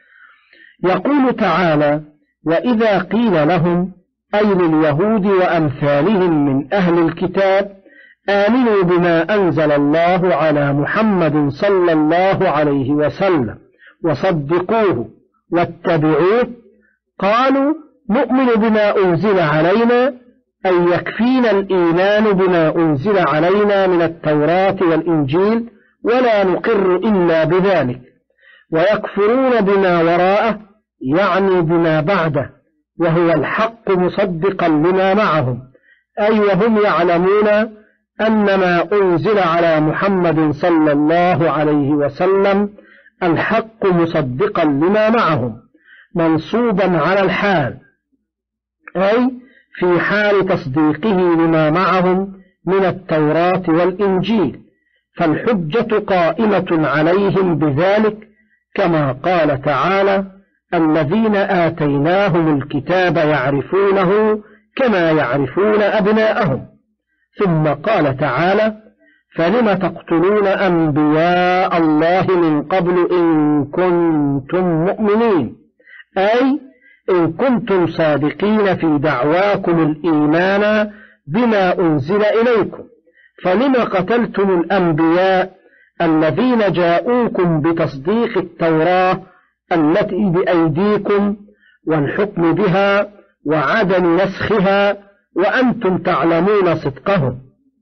S3: يقول تعالى: وإذا قيل لهم، أي لليهود وأمثالهم من أهل الكتاب، آمنوا بما أنزل الله على محمد صلى الله عليه وسلم وصدقوه واتبعوه، قالوا نؤمن بما أنزل علينا، أي يكفينا الإيمان بما أنزل علينا من التوراة والإنجيل ولا نقر إلا بذلك. ويكفرون بما وراءه، يعني بما بعده، وهو الحق مصدقا لما معهم، أي وهم يعلمون أن ما أنزل على محمد صلى الله عليه وسلم الحق مصدقا لما معهم، منصوبا على الحال، أي في حال تصديقه لما معهم من التوراة والإنجيل، فالحجة قائمة عليهم بذلك، كما قال تعالى: الذين آتيناهم الكتاب يعرفونه كما يعرفون أبناءهم. ثم قال تعالى: فلم تقتلون أنبياء الله من قبل إن كنتم مؤمنين، أي إن كنتم صادقين في دعواكم الإيمان بما أنزل إليكم، فلم قتلتم الأنبياء الذين جاءوكم بتصديق التوراة التي بأيديكم والحكم بها وعدم نسخها وأنتم تعلمون صدقهم؟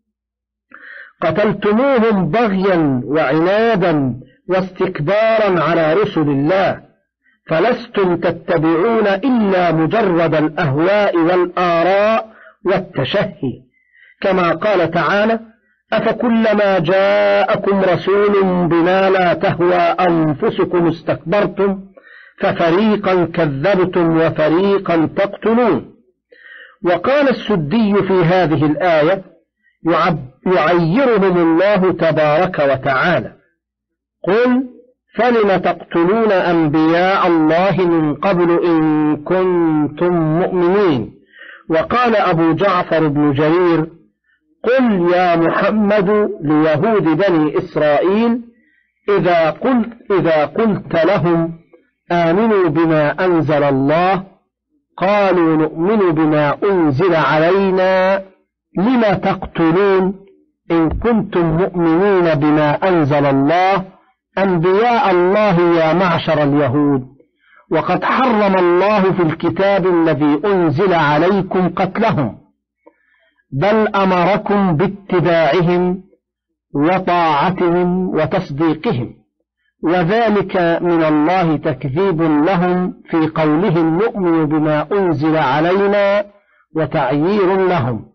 S3: قتلتموهم بغيا وعنادا واستكبارا على رسل الله، فلستم تتبعون إلا مجرد الأهواء والآراء والتشهي، كما قال تعالى: أفكلما جاءكم رسول بما لا تهوى أنفسكم استكبرتم ففريقا كذبتم وفريقا تقتلون. وقال السدي في هذه الآية: يعيرهم الله تبارك وتعالى: قل فلم تقتلون أنبياء الله من قبل إن كنتم مؤمنين. وقال أبو جعفر بن جرير: قل يا محمد ليهود بني إسرائيل إذا قلت, إذا قلت لهم آمنوا بما أنزل الله قالوا نؤمن بما أنزل علينا لما تقتلون إن كنتم مؤمنين بما أنزل الله أنبياء الله يا معشر اليهود، وقد حرم الله في الكتاب الذي أنزل عليكم قتلهم، بل أمركم باتباعهم وطاعتهم وتصديقهم، وذلك من الله تكذيب لهم في قولهم نؤمن بما أنزل علينا وتعيير لهم.